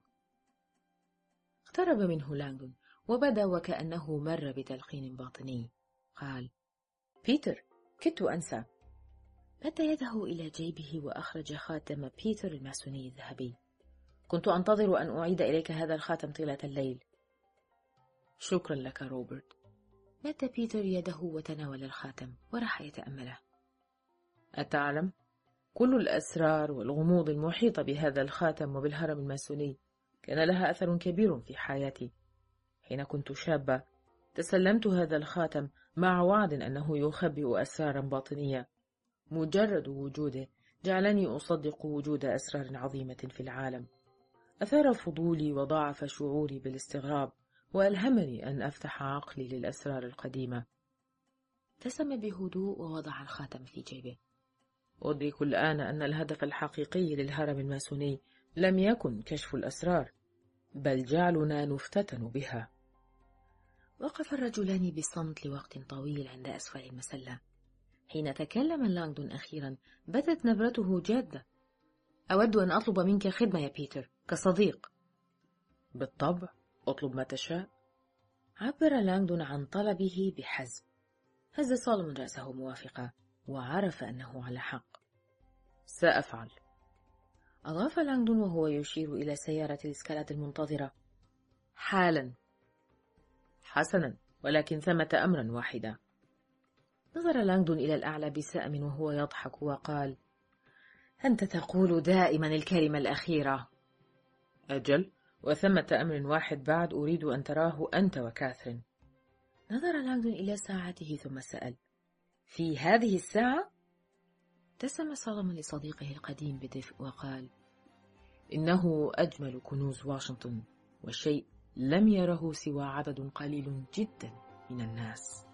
Speaker 1: اقترب منه لانغدون وبدا وكأنه مر بتلقين باطني. قال: بيتر، كدت أنسى. مد يده إلى جيبه وأخرج خاتم بيتر الماسوني الذهبي. كنت أنتظر أن أعيد إليك هذا الخاتم طيلة الليل. شكرا لك روبرت. مد بيتر يده وتناول الخاتم وراح يتأمله. أتعلم؟ كل الأسرار والغموض المحيطة بهذا الخاتم وبالهرم الماسوني كان لها أثر كبير في حياتي. حين كنت شابة تسلمت هذا الخاتم مع وعد أنه يخبئ أسرارا باطنية. مجرد وجوده جعلني أصدق وجود أسرار عظيمة في العالم. أثار فضولي وضاعف شعوري بالاستغراب، وألهمني أن أفتح عقلي للأسرار القديمة. ابتسم بهدوء ووضع الخاتم في جيبه. أدرك الآن أن الهدف الحقيقي للهرم الماسوني لم يكن كشف الأسرار، بل جعلنا نفتتن بها. وقف الرجلان بصمت لوقت طويل عند أسفل المسلة. حين تكلم لانغدون أخيرا بدت نبرته جادة. أود أن أطلب منك خدمة يا بيتر كصديق. بالطبع، أطلب ما تشاء. عبر لانغدون عن طلبه بحزم. هز سولومون رأسه موافقة، وعرف أنه على حق. سأفعل. أضاف لانغدون وهو يشير إلى سيارة الإسكالات المنتظرة. حالا. حسنا، ولكن ثمة أمرا واحدا. نظر لانغدون إلى الأعلى بسأم وهو يضحك وقال: أنت تقول دائما الكلمة الأخيرة. أجل، وثمة أمر واحد بعد أريد أن تراه أنت وكاثرين. نظر لانغدون إلى ساعته ثم سأل: في هذه الساعة؟ ابتسم سولومون لصديقه القديم بدفء وقال: إنه أجمل كنوز واشنطن، وشيء لم يره سوى عدد قليل جدا من الناس.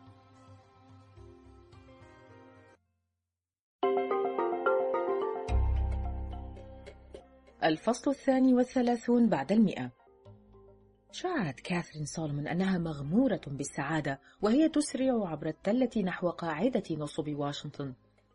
Speaker 1: الفصل 32 بعد 100. شعرت كاثرين سولومون أنها مغمورة بالسعادة وهي تسرع عبر التلة نحو قاعدة نصب واشنطن.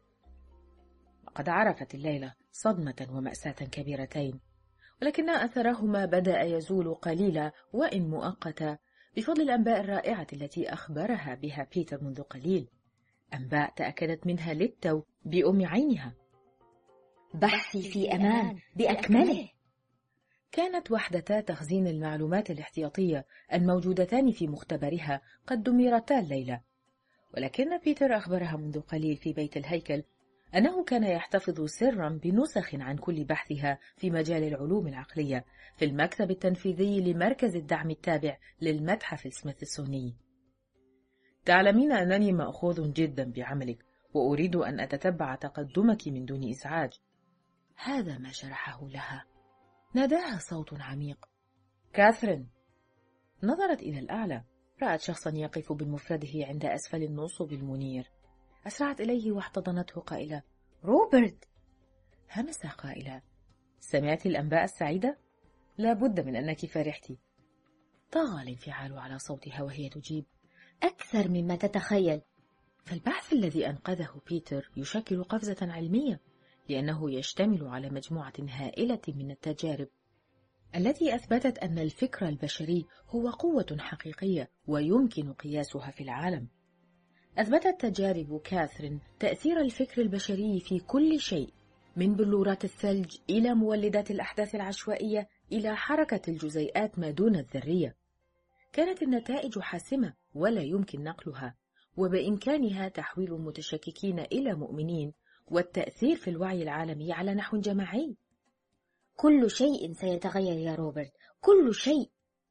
Speaker 1: لقد عرفت الليلة صدمة ومأساة كبيرتين، ولكن أثرهما بدأ يزول قليلا وإن مؤقتا بفضل الأنباء الرائعة التي أخبرها بها بيتر منذ قليل. أنباء تأكدت منها للتو بأم عينها.
Speaker 2: بحثي في أمان بأكمله.
Speaker 1: كانت وحدتا تخزين المعلومات الاحتياطية الموجودتان في مختبرها قد دمرتا الليلة، ولكن بيتر أخبرها منذ قليل في بيت الهيكل أنه كان يحتفظ سرا بنسخ عن كل بحثها في مجال العلوم العقلية في المكتب التنفيذي لمركز الدعم التابع للمتحف السميثسوني. تعلمين أنني مأخوذ جدا بعملك، وأريد أن أتتبع تقدمك من دون إزعاج. هذا ما شرحه لها. ناداها صوت عميق: كاثرين. نظرت إلى الأعلى، رأت شخصا يقف بمفرده عند أسفل النصب المنير. أسرعت إليه واحتضنته قائلة: روبرت. همس قائلة: سمعت الأنباء السعيدة؟ لا بد من أنك فرحت. طغى الانفعال على صوتها وهي تجيب:
Speaker 2: أكثر مما تتخيل.
Speaker 1: فالبحث الذي أنقذه بيتر يشكل قفزة علمية، لأنه يشتمل على مجموعة هائلة من التجارب التي أثبتت أن الفكر البشري هو قوة حقيقية ويمكن قياسها في العالم. أثبتت تجارب كاثرين تأثير الفكر البشري في كل شيء، من بلورات الثلج إلى مولدات الأحداث العشوائية إلى حركة الجزيئات ما دون الذرية. كانت النتائج حاسمة ولا يمكن نقلها، وبإمكانها تحويل المتشككين إلى مؤمنين والتأثير في الوعي العالمي على نحو جماعي.
Speaker 2: كل شيء سيتغير يا روبرت، كل شيء.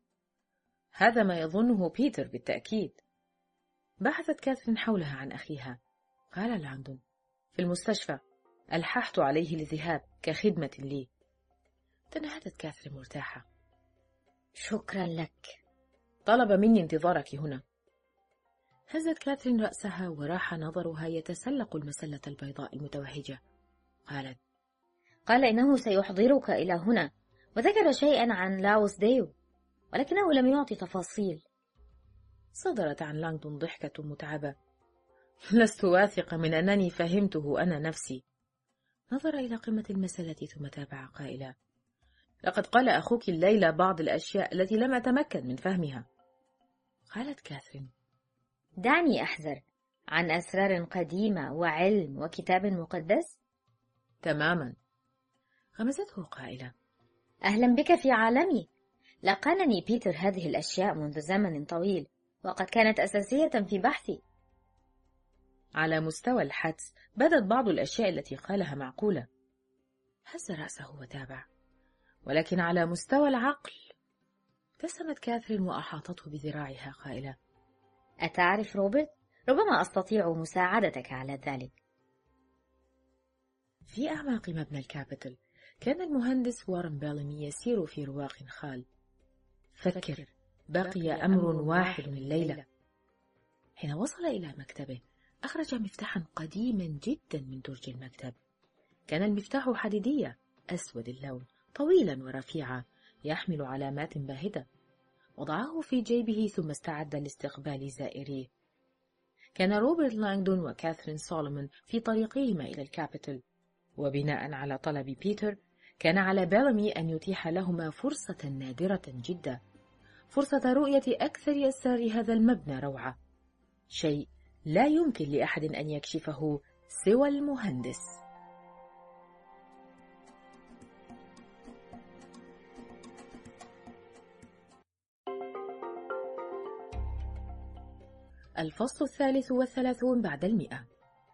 Speaker 1: هذا ما يظنه بيتر بالتأكيد. بحثت كاثرين حولها عن أخيها. قال لانغدون: في المستشفى، ألححت عليه الذهاب كخدمة لي. تنهدت كاثرين مرتاحة.
Speaker 2: شكرا لك.
Speaker 1: طلب مني انتظارك هنا. هزت كاثرين رأسها وراح نظرها يتسلق المسلة البيضاء المتوهجة. قالت:
Speaker 2: قال إنه سيحضرك إلى هنا، وذكر شيئا عن لاوس ديو، ولكنه لم يعطي تفاصيل.
Speaker 1: صدرت عن لانغدون ضحكة متعبة. لست واثقة من أنني فهمته أنا نفسي. نظر إلى قمة المسألة ثم تابع قائلا: لقد قال أخوك الليلة بعض الأشياء التي لم أتمكن من فهمها. قالت كاثرين:
Speaker 2: دعني أحذر عن أسرار قديمة وعلم وكتاب مقدس.
Speaker 1: تماما. غمزته قائلة:
Speaker 2: أهلا بك في عالمي. لقنني بيتر هذه الأشياء منذ زمن طويل، وقد كانت أساسية في بحثي.
Speaker 1: على مستوى الحدس بدت بعض الأشياء التي قالها معقولة. هز رأسه وتابع: ولكن على مستوى العقل. ابتسمت كاثرين وأحاطته بذراعها قائلة:
Speaker 2: أتعرف روبرت؟ ربما أستطيع مساعدتك على ذلك.
Speaker 1: في أعماق مبنى الكابيتول كان المهندس وارن بيلامي يسير في رواق خال. فكر، بقي أمر واحد الليلة. حين وصل إلى مكتبه أخرج مفتاحا قديما جدا من درج المكتب. كان المفتاح حديدية أسود اللون، طويلا ورفيعا، يحمل علامات باهتة. وضعه في جيبه ثم استعد لاستقبال زائريه. كان روبرت لانغدون وكاثرين سولومون في طريقهما إلى الكابيتول، وبناء على طلب بيتر كان على بيلامي أن يتيح لهما فرصة نادرة جدا، فرصة رؤية أكثر أسرار هذا المبنى روعة، شيء لا يمكن لأحد أن يكشفه سوى المهندس. الفصل 33 بعد 100.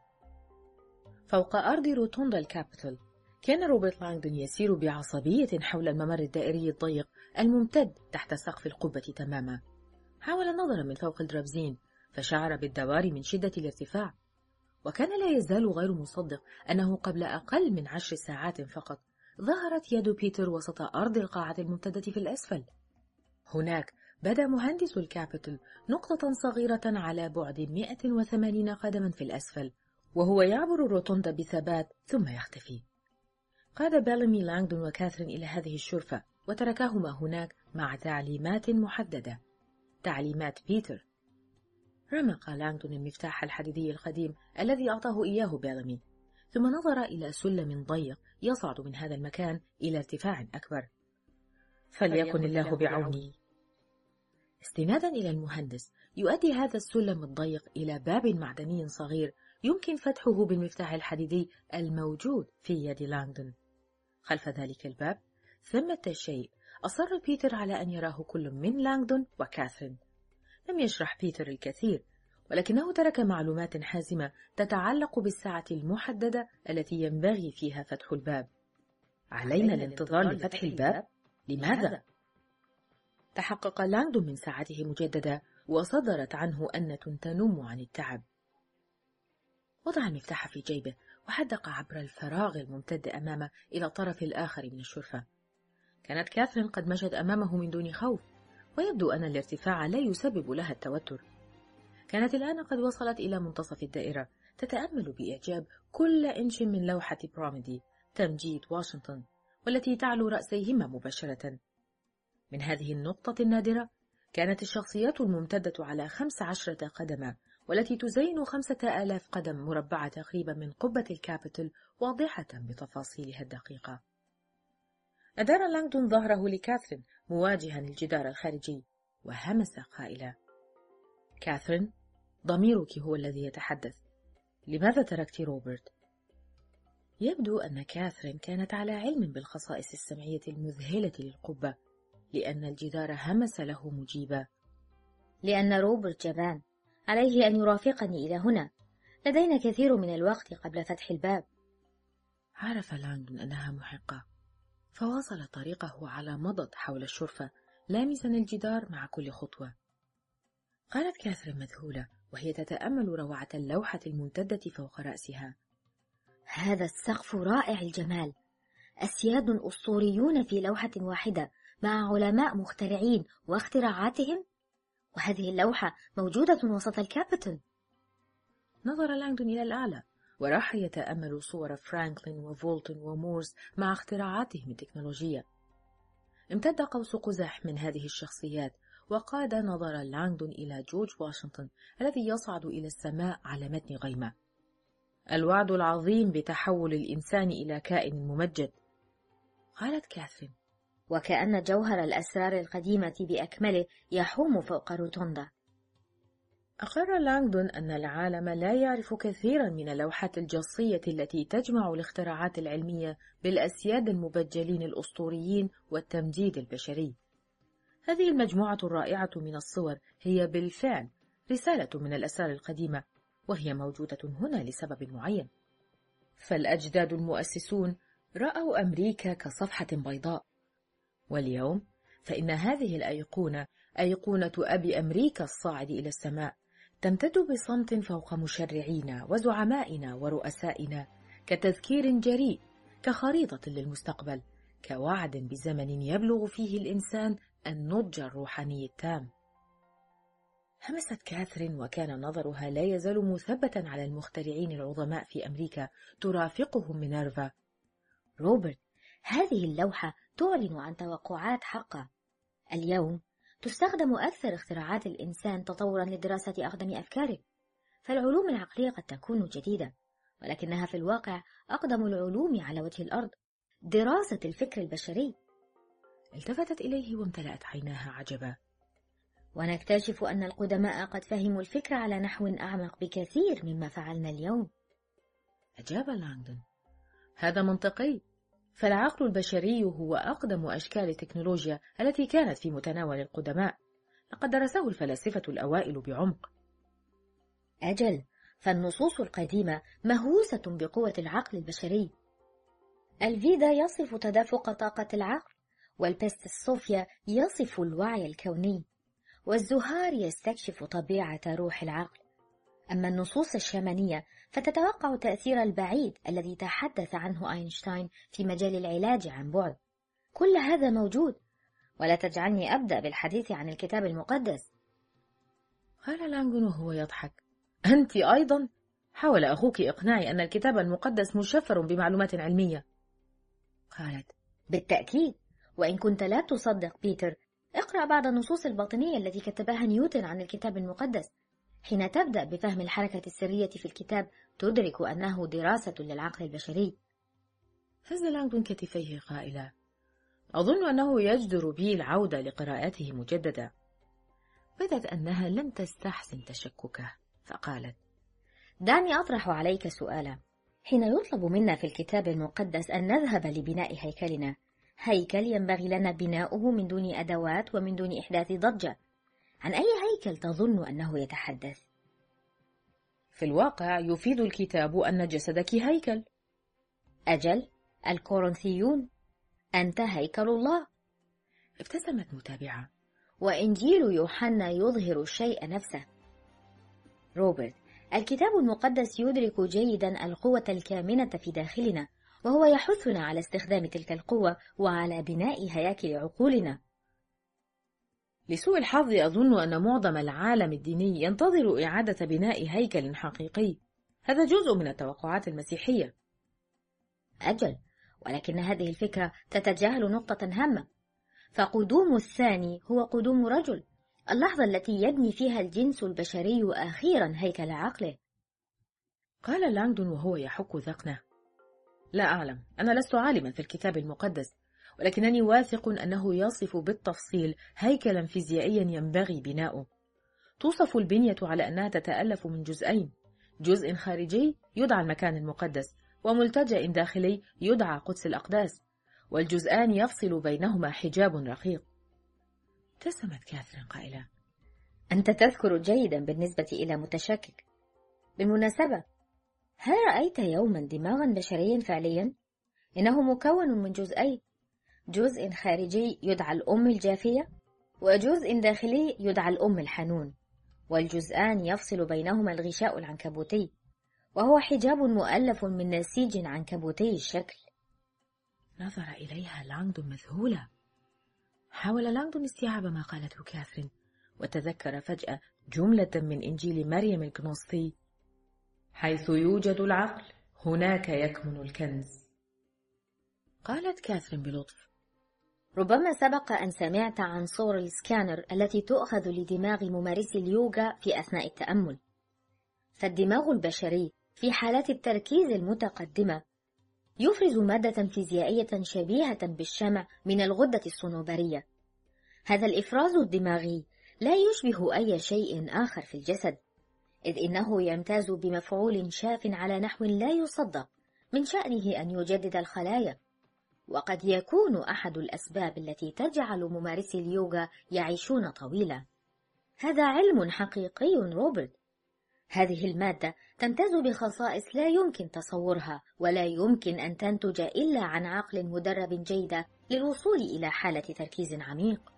Speaker 1: فوق أرض روتوندا الكابيتول كان روبرت لانغدون يسير بعصبية حول الممر الدائري الضيق الممتد تحت سقف القبة تماما. حاول النظر من فوق الدرابزين فشعر بالدوار من شدة الارتفاع، وكان لا يزال غير مصدق أنه قبل أقل من 10 ساعات فقط ظهرت يد بيتر وسط أرض القاعة الممتدة في الأسفل. هناك بدا مهندس الكابيتول نقطة صغيرة على بعد 180 قدما في الأسفل، وهو يعبر الروتوندا بثبات ثم يختفي. قاد بيلامي لانغدون وكاثرين إلى هذه الشرفة وتركاهما هناك مع تعليمات محددة، تعليمات بيتر. رمق لانغدون المفتاح الحديدي القديم الذي أعطاه إياه بيلامي، ثم نظر إلى سلم ضيق يصعد من هذا المكان إلى ارتفاع أكبر. فليكن الله بعوني. استنادا إلى المهندس يؤدي هذا السلم الضيق إلى باب معدني صغير يمكن فتحه بالمفتاح الحديدي الموجود في يد لانغدون. خلف ذلك الباب ثمة شيء أصر بيتر على أن يراه كل من لانغدون وكاثرين. لم يشرح بيتر الكثير، ولكنه ترك معلومات حازمة تتعلق بالساعة المحددة التي ينبغي فيها فتح الباب. علينا الانتظار لفتح الباب؟ لماذا؟ تحقق لانغدون من ساعته مجددة وصدرت عنه أنة تنم عن التعب. وضع المفتاح في جيبه وحدق عبر الفراغ الممتد أمامه إلى الطرف الآخر من الشرفة. كانت كاثرين قد مشت أمامه من دون خوف، ويبدو أن الارتفاع لا يسبب لها التوتر. كانت الآن قد وصلت إلى منتصف الدائرة، تتأمل بإعجاب كل إنش من لوحة بروميدي تمجيد واشنطن، والتي تعلو رأسيهما مباشرة. من هذه النقطة النادرة كانت الشخصيات الممتدة على 15 قدما، والتي تزين 5000 قدم مربعة تقريبا من قبة الكابيتول واضحة بتفاصيلها الدقيقة. أدار لانغدون ظهره لكاثرين مواجها الجدار الخارجي وهمس قائلا: كاثرين، ضميرك هو الذي يتحدث. لماذا تركت روبرت؟ يبدو أن كاثرين كانت على علم بالخصائص السمعية المذهلة للقبة، لأن الجدار همس له مجيبا:
Speaker 2: لأن روبرت جبان، عليه أن يرافقني إلى هنا، لدينا كثير من الوقت قبل فتح الباب.
Speaker 1: عرف لانغدون أنها محقة، فواصل طريقه على مضض حول الشرفة لامسا الجدار مع كل خطوة. قالت كاثرين مذهولة وهي تتأمل روعة اللوحة الممتدة فوق رأسها:
Speaker 2: هذا السقف رائع الجمال، أسياد أسطوريون في لوحة واحدة مع علماء مخترعين واختراعاتهم، وهذه اللوحة موجودة وسط الكابيتول.
Speaker 1: نظر لانغدون إلى الأعلى وراح يتأمل صور فرانكلين وفولتون ومورس مع اختراعاتهم التكنولوجية. امتد قوس قزح من هذه الشخصيات وقاد نظر لانغدون إلى جورج واشنطن الذي يصعد إلى السماء على متن غيمة. الوعد العظيم بتحول الإنسان إلى كائن ممجد. قالت كاثرين:
Speaker 2: وكأن جوهر الأسرار القديمة بأكمله يحوم فوق روتوندا.
Speaker 1: أقر لانغدون أن العالم لا يعرف كثيرا من اللوحات الجصية التي تجمع الاختراعات العلمية بالأسياد المبجلين الأسطوريين والتمجيد البشري. هذه المجموعة الرائعة من الصور هي بالفعل رسالة من الأسرار القديمة، وهي موجودة هنا لسبب معين. فالأجداد المؤسسون رأوا أمريكا كصفحة بيضاء، واليوم فإن هذه الأيقونة، أيقونة أبي أمريكا الصاعد إلى السماء، تمتد بصمت فوق مشرعينا وزعمائنا ورؤسائنا، كتذكير جريء، كخريطة للمستقبل، كوعد بزمن يبلغ فيه الإنسان النضج الروحاني التام. همست كاثرين وكان نظرها لا يزال مثبتا على المخترعين العظماء في أمريكا، ترافقهم مينيرفا.
Speaker 2: روبرت، هذه اللوحة تعلن عن توقعات حقة. اليوم تستخدم أكثر اختراعات الإنسان تطورا لدراسة أقدم أفكاره. فالعلوم العقلية قد تكون جديدة، ولكنها في الواقع أقدم العلوم على وجه الأرض، دراسة الفكر البشري.
Speaker 1: التفتت إليه وامتلأت عيناها عجبا.
Speaker 2: ونكتشف أن القدماء قد فهموا الفكر على نحو أعمق بكثير مما فعلنا اليوم.
Speaker 1: أجاب لانغدون: هذا منطقي، فالعقل البشري هو أقدم أشكال التكنولوجيا التي كانت في متناول القدماء، لقد درسه الفلاسفة الأوائل بعمق.
Speaker 2: أجل، فالنصوص القديمة مهووسة بقوة العقل البشري. الفيدا يصف تدفق طاقة العقل، والبست الصوفيا يصف الوعي الكوني، والزهار يستكشف طبيعة روح العقل. أما النصوص الشامانية فتتوقع تأثير البعيد الذي تحدث عنه أينشتاين في مجال العلاج عن بعد. كل هذا موجود، ولا تجعلني أبدأ بالحديث عن الكتاب المقدس.
Speaker 1: قال لانغدون وهو يضحك: أنت أيضا؟ حاول أخوك إقناعي أن الكتاب المقدس مشفر بمعلومات علمية.
Speaker 2: قالت: بالتأكيد، وإن كنت لا تصدق بيتر، اقرأ بعض النصوص الباطنية التي كتبها نيوتن عن الكتاب المقدس. حين تبدأ بفهم الحركة السرية في الكتاب تدرك أنه دراسة للعقل البشري.
Speaker 1: هز لانغدون كتفيه قائلا: أظن أنه يجدر بي العودة لقراءته مجددا. بدت أنها لم تستحسن تشككه، فقالت:
Speaker 2: دعني أطرح عليك سؤالا. حين يطلب منا في الكتاب المقدس أن نذهب لبناء هيكلنا، هيكل ينبغي لنا بناؤه من دون أدوات ومن دون إحداث ضجة، عن أي هيكل تظن أنه يتحدث؟
Speaker 1: في الواقع يفيد الكتاب أن جسدك هيكل.
Speaker 2: أجل، الكورنثيون: أنت هيكل الله.
Speaker 1: ابتسمت متابعة:
Speaker 2: وإنجيل يوحنا يظهر الشيء نفسه. روبرت، الكتاب المقدس يدرك جيدا القوة الكامنة في داخلنا، وهو يحثنا على استخدام تلك القوة وعلى بناء هياكل عقولنا.
Speaker 1: لسوء الحظ أظن أن معظم العالم الديني ينتظر إعادة بناء هيكل حقيقي. هذا جزء من التوقعات المسيحية.
Speaker 2: أجل، ولكن هذه الفكرة تتجاهل نقطة هامة، فقدوم الثاني هو قدوم رجل، اللحظة التي يبني فيها الجنس البشري أخيرا هيكل عقله.
Speaker 1: قال لانغدون وهو يحك ذقنه: لا أعلم، أنا لست عالما في الكتاب المقدس، ولكنني واثق أنه يصف بالتفصيل هيكلا فيزيائيا ينبغي بناؤه. توصف البنية على أنها تتألف من جزئين: جزء خارجي يدعى المكان المقدس، وملتجأ داخلي يدعى قدس الأقداس، والجزءان يفصل بينهما حجاب رقيق. ابتسمت كاثرين قائلة:
Speaker 2: أنت تذكر جيدا بالنسبة إلى متشكك. بالمناسبة، هل رأيت يوما دماغا بشريا فعليا؟ إنه مكون من جزئين: جزء خارجي يدعى الأم الجافية، وجزء داخلي يدعى الأم الحنون، والجزءان يفصل بينهما الغشاء العنكبوتي، وهو حجاب مؤلف من نسيج عنكبوتي الشكل.
Speaker 1: نظر إليها لانغدون مذهولة. حاول لانغدون استيعاب ما قالته كاثرين، وتذكر فجأة جملة من إنجيل مريم القنوصي: حيث يوجد العقل هناك يكمن الكنز. قالت كاثرين بلطف:
Speaker 2: ربما سبق أن سمعت عن صور السكانر التي تؤخذ لدماغ ممارسي اليوغا في أثناء التأمل. فالدماغ البشري في حالات التركيز المتقدمة يفرز مادة فيزيائية شبيهة بالشمع من الغدة الصنوبرية. هذا الإفراز الدماغي لا يشبه أي شيء آخر في الجسد، إذ إنه يمتاز بمفعول شاف على نحو لا يصدق من شأنه أن يجدد الخلايا، وقد يكون أحد الأسباب التي تجعل ممارسي اليوغا يعيشون طويلا. هذا علم حقيقي روبرت. هذه المادة تمتاز بخصائص لا يمكن تصورها، ولا يمكن أن تنتج إلا عن عقل مدرب جيدة للوصول إلى حالة تركيز عميق.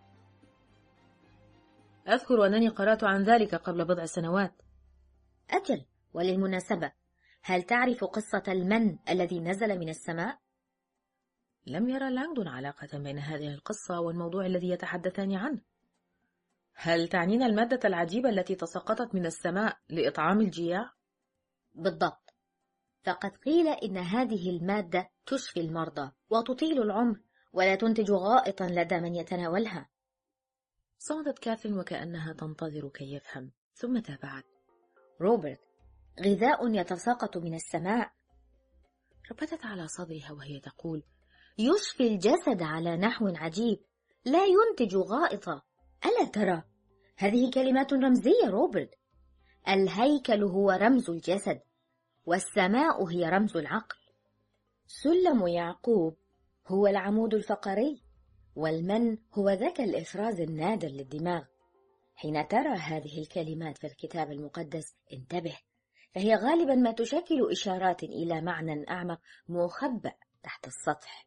Speaker 1: أذكر أنني قرأت عن ذلك قبل بضع سنوات.
Speaker 2: أجل، وللمناسبة، هل تعرف قصة المن الذي نزل من السماء؟
Speaker 1: لم يرى لانغدون علاقة بين هذه القصة والموضوع الذي يتحدثان عنه. هل تعنين المادة العجيبة التي تساقطت من السماء لإطعام الجياع؟
Speaker 2: بالضبط، فقد قيل إن هذه المادة تشفي المرضى وتطيل العمر ولا تنتج غائطا لدى من يتناولها.
Speaker 1: صمتت كاثرين وكأنها تنتظر كي يفهم، ثم تابعت:
Speaker 2: روبرت، غذاء يتساقط من السماء.
Speaker 1: ربتت على صدرها وهي تقول:
Speaker 2: يشفي الجسد على نحو عجيب، لا ينتج غائطا. ألا ترى؟ هذه كلمات رمزية روبرت. الهيكل هو رمز الجسد، والسماء هي رمز العقل. سلم يعقوب هو العمود الفقري، والمن هو ذاك الإفراز النادر للدماغ. حين ترى هذه الكلمات في الكتاب المقدس انتبه، فهي غالبا ما تشكل إشارات إلى معنى أعمق مخبأ تحت السطح.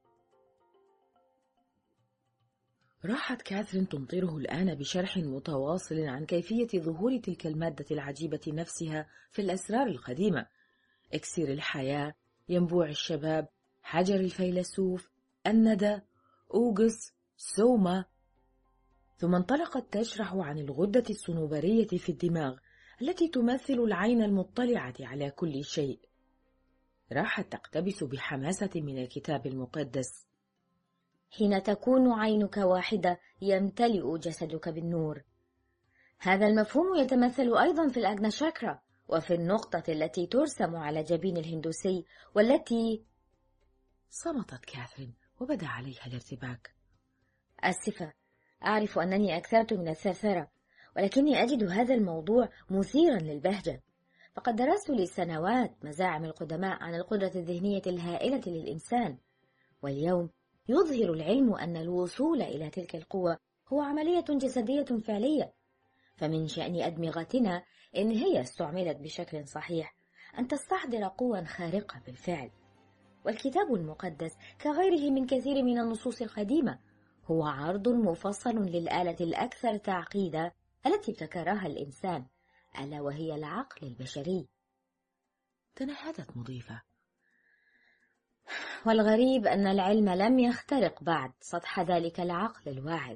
Speaker 1: راحت كاثرين تمطره الآن بشرح متواصل عن كيفية ظهور تلك المادة العجيبة نفسها في الأسرار القديمة: إكسير الحياة، ينبوع الشباب، حجر الفيلسوف، الندى، أوغس، سوما. ثم انطلقت تشرح عن الغدة الصنوبرية في الدماغ التي تمثل العين المطلعة على كل شيء. راحت تقتبس بحماسة من الكتاب المقدس:
Speaker 2: حين تكون عينك واحدة يمتلئ جسدك بالنور. هذا المفهوم يتمثل أيضا في الأجنا شاكرا، وفي النقطة التي ترسم على جبين الهندوسي والتي...
Speaker 1: صمتت كاثرين وبدا عليها الارتباك.
Speaker 2: آسفة، أعرف أنني أكثرت من الثرثرة، ولكني أجد هذا الموضوع مثيرا للبهجة. فقد درست لسنوات مزاعم القدماء عن القدرة الذهنية الهائلة للإنسان، واليوم يظهر العلم أن الوصول إلى تلك القوة هو عملية جسدية فعلية. فمن شأن أدمغتنا إن هي استعملت بشكل صحيح أن تستحضر قوى خارقة بالفعل. والكتاب المقدس كغيره من كثير من النصوص القديمة هو عرض مفصل للآلة الأكثر تعقيدا التي ابتكرها الإنسان، ألا وهي العقل البشري.
Speaker 1: تنهدت مضيفة:
Speaker 2: والغريب أن العلم لم يخترق بعد سطح ذلك العقل الواعد.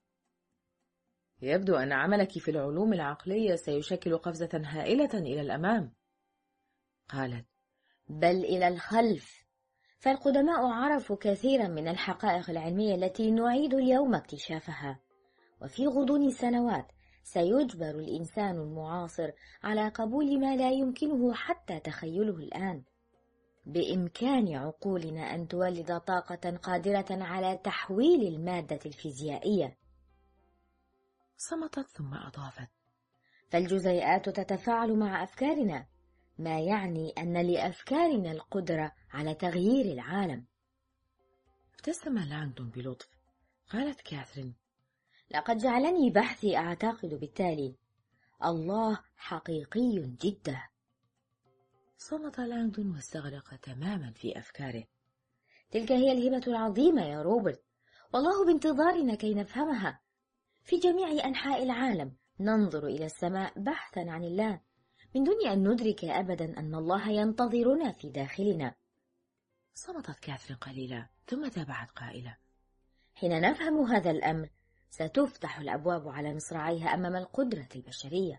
Speaker 1: يبدو أن عملك في العلوم العقلية سيشكل قفزة هائلة إلى الأمام.
Speaker 2: قالت: بل إلى الخلف، فالقدماء عرفوا كثيرا من الحقائق العلمية التي نعيد اليوم اكتشافها، وفي غضون سنوات سيجبر الإنسان المعاصر على قبول ما لا يمكنه حتى تخيله الآن. بإمكان عقولنا أن تولد طاقة قادرة على تحويل المادة الفيزيائية.
Speaker 1: صمتت ثم أضافت:
Speaker 2: فالجزيئات تتفاعل مع أفكارنا، ما يعني أن لأفكارنا القدرة على تغيير العالم.
Speaker 1: ابتسم لانغدون بلطف. قالت كاثرين:
Speaker 2: لقد جعلني بحثي أعتقد بالتالي الله حقيقي جدا.
Speaker 1: صمت لانغدون واستغرق تماما في أفكاره.
Speaker 2: تلك هي الهبة العظيمة يا روبرت، والله بانتظارنا كي نفهمها. في جميع أنحاء العالم ننظر إلى السماء بحثا عن الله، من دون أن ندرك أبدا أن الله ينتظرنا في داخلنا.
Speaker 1: صمتت كاثرين قليلا ثم تابعت قائلة:
Speaker 2: حين نفهم هذا الأمر ستفتح الأبواب على مصراعيها أمام القدرة البشرية.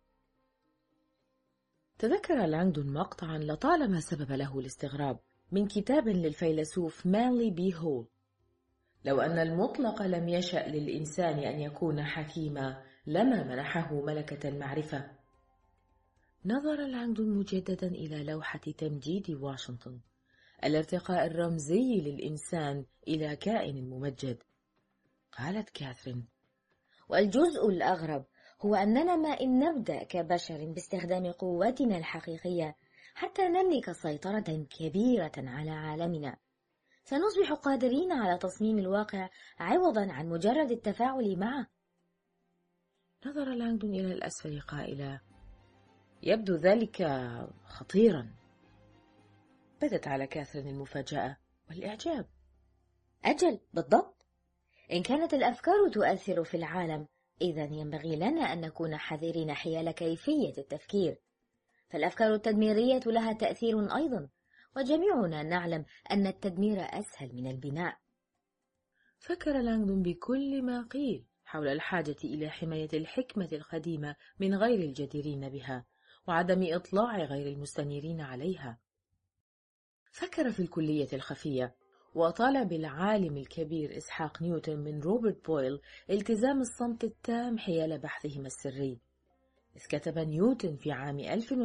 Speaker 1: تذكر لانغدون مقطعا لطالما سبب له الاستغراب من كتاب للفيلسوف مانلي بي هول. لو أن المطلق لم يشأ للإنسان أن يكون حكيما لما منحه ملكة المعرفة. نظر لانغدون مجددا إلى لوحة تمجيد واشنطن، الارتقاء الرمزي للإنسان إلى كائن ممجد. قالت كاثرين:
Speaker 2: والجزء الأغرب هو أننا ما إن نبدأ كبشر باستخدام قوتنا الحقيقية حتى نملك سيطرة كبيرة على عالمنا، سنصبح قادرين على تصميم الواقع عوضا عن مجرد التفاعل معه.
Speaker 1: نظر لانغدون إلى الأسفل قائلا: يبدو ذلك خطيرا. بدت على كاثرين المفاجأة والإعجاب.
Speaker 2: أجل، بالضبط. إن كانت الأفكار تؤثر في العالم، إذن ينبغي لنا أن نكون حذرين حيال كيفية التفكير، فالأفكار التدميرية لها تأثير أيضا، وجميعنا نعلم أن التدمير أسهل من البناء.
Speaker 1: فكر لانغدون بكل ما قيل حول الحاجة إلى حماية الحكمة القديمة من غير الجديرين بها، وعدم إطلاع غير المستنيرين عليها. فكر في الكلية الخفية، وطلب العالم الكبير إسحاق نيوتن من روبرت بويل التزام الصمت التام حيال بحثهما السري، إذ كتب نيوتن في عام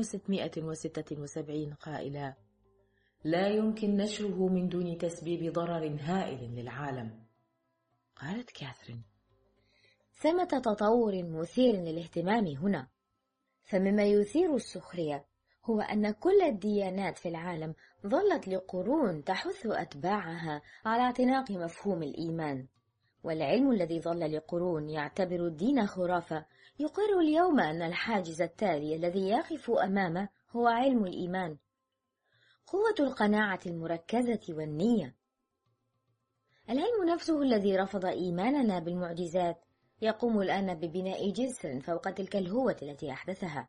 Speaker 1: 1676 قائلا: لا يمكن نشره من دون تسبيب ضرر هائل للعالم. قالت كاثرين:
Speaker 2: ثمة تطور مثير للاهتمام هنا، فمما يثير السخرية هو أن كل الديانات في العالم ظلت لقرون تحث أتباعها على اعتناق مفهوم الإيمان، والعلم الذي ظل لقرون يعتبر الدين خرافة يقر اليوم أن الحاجز التالي الذي يقف أمامه هو علم الإيمان، قوة القناعة المركزة والنية. العلم نفسه الذي رفض إيماننا بالمعجزات يقوم الآن ببناء جسر فوق تلك الهوة التي أحدثها.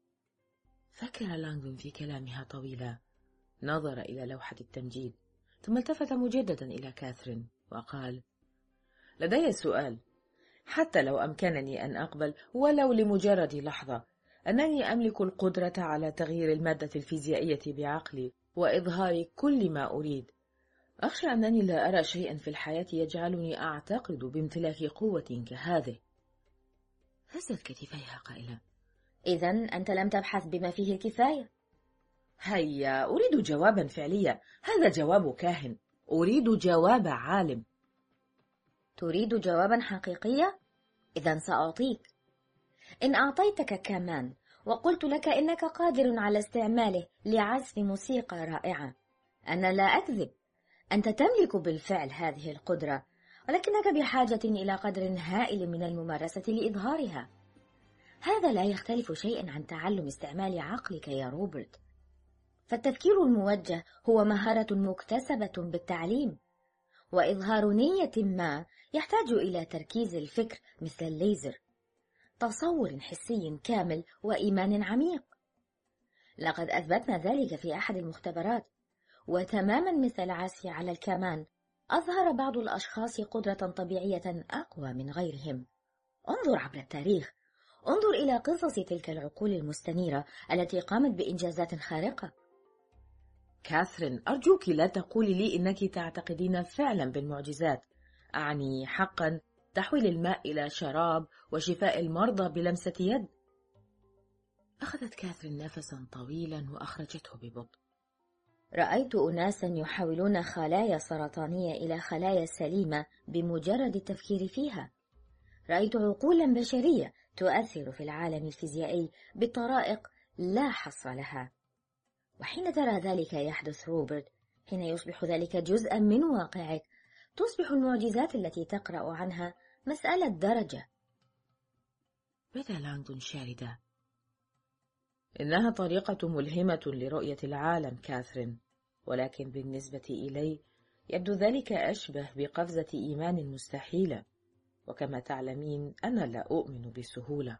Speaker 1: فكر لانغدون في كلامها طويلا، نظر إلى لوحة التمجيد، ثم التفت مجددا إلى كاثرين وقال: لدي سؤال. حتى لو أمكنني أن أقبل ولو لمجرد لحظة أنني أملك القدرة على تغيير المادة الفيزيائية بعقلي وإظهار كل ما أريد، أخشى أنني لا أرى شيئا في الحياة يجعلني أعتقد بامتلاك قوة كهذه. هزت كتفيها قائلة:
Speaker 2: إذن أنت لم تبحث بما فيه الكفاية.
Speaker 1: هيا، أريد جوابا فعليا، هذا جواب كاهن، أريد جواب عالم.
Speaker 2: تريد جوابا حقيقيا؟ إذن سأعطيك. إن أعطيتك كمان وقلت لك إنك قادر على استعماله لعزف موسيقى رائعة، أنا لا أكذب، أنت تملك بالفعل هذه القدرة، ولكنك بحاجة إلى قدر هائل من الممارسة لإظهارها. هذا لا يختلف شيئا عن تعلم استعمال عقلك يا روبرت، فالتفكير الموجه هو مهارة مكتسبة بالتعليم، وإظهار نية ما يحتاج إلى تركيز الفكر مثل الليزر، تصور حسي كامل وإيمان عميق. لقد أثبتنا ذلك في أحد المختبرات، وتماما مثل العزف على الكمان أظهر بعض الأشخاص قدرة طبيعية أقوى من غيرهم. انظر عبر التاريخ، انظر إلى قصص تلك العقول المستنيرة التي قامت بإنجازات خارقة.
Speaker 1: كاثرين، أرجوك لا تقولي لي إنك تعتقدين فعلا بالمعجزات، أعني حقا تحويل الماء إلى شراب وشفاء المرضى بلمسة يد. أخذت كاثرين نفسا طويلا وأخرجته ببطء.
Speaker 2: رأيت أناسا يحولون خلايا سرطانية إلى خلايا سليمة بمجرد التفكير فيها. رأيت عقولا بشرية تؤثر في العالم الفيزيائي بطرائق لا حصر لها. وحين ترى ذلك يحدث روبرت، حين يصبح ذلك جزءا من واقعك، تصبح المعجزات التي تقرأ عنها مسألة درجة.
Speaker 1: بدا لانغدون شاردة: إنها طريقة ملهمة لرؤية العالم كاثرين، ولكن بالنسبة إلي يبدو ذلك أشبه بقفزة إيمان مستحيلة، وكما تعلمين أنا لا أؤمن بسهولة.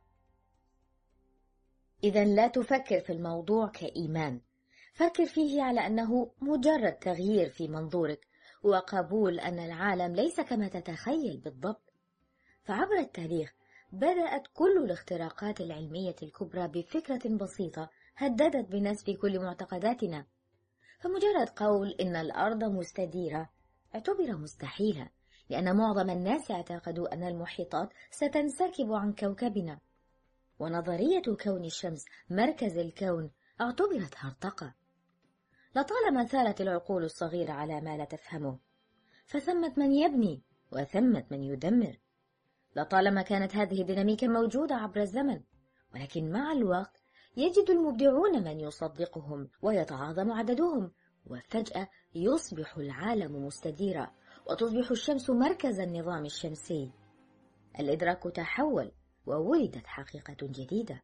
Speaker 2: إذن لا تفكر في الموضوع كإيمان، فكر فيه على أنه مجرد تغيير في منظورك وقبول أن العالم ليس كما تتخيل بالضبط. فعبر التاريخ بدأت كل الاختراقات العلمية الكبرى بفكرة بسيطة هددت بنسف كل معتقداتنا. فمجرد قول إن الأرض مستديرة اعتبر مستحيلا، لأن معظم الناس اعتقدوا أن المحيطات ستنسكب عن كوكبنا، ونظرية كون الشمس مركز الكون اعتبرت هرطقة. لطالما ثارت العقول الصغيرة على ما لا تفهمه، فثمة من يبني وثمة من يدمر. لطالما كانت هذه الديناميكا موجودة عبر الزمن، ولكن مع الوقت يجد المبدعون من يصدقهم ويتعاظم عددهم، وفجأة يصبح العالم مستديرا، وتصبح الشمس مركز النظام الشمسي. الإدراك تحول، وولدت حقيقة جديدة.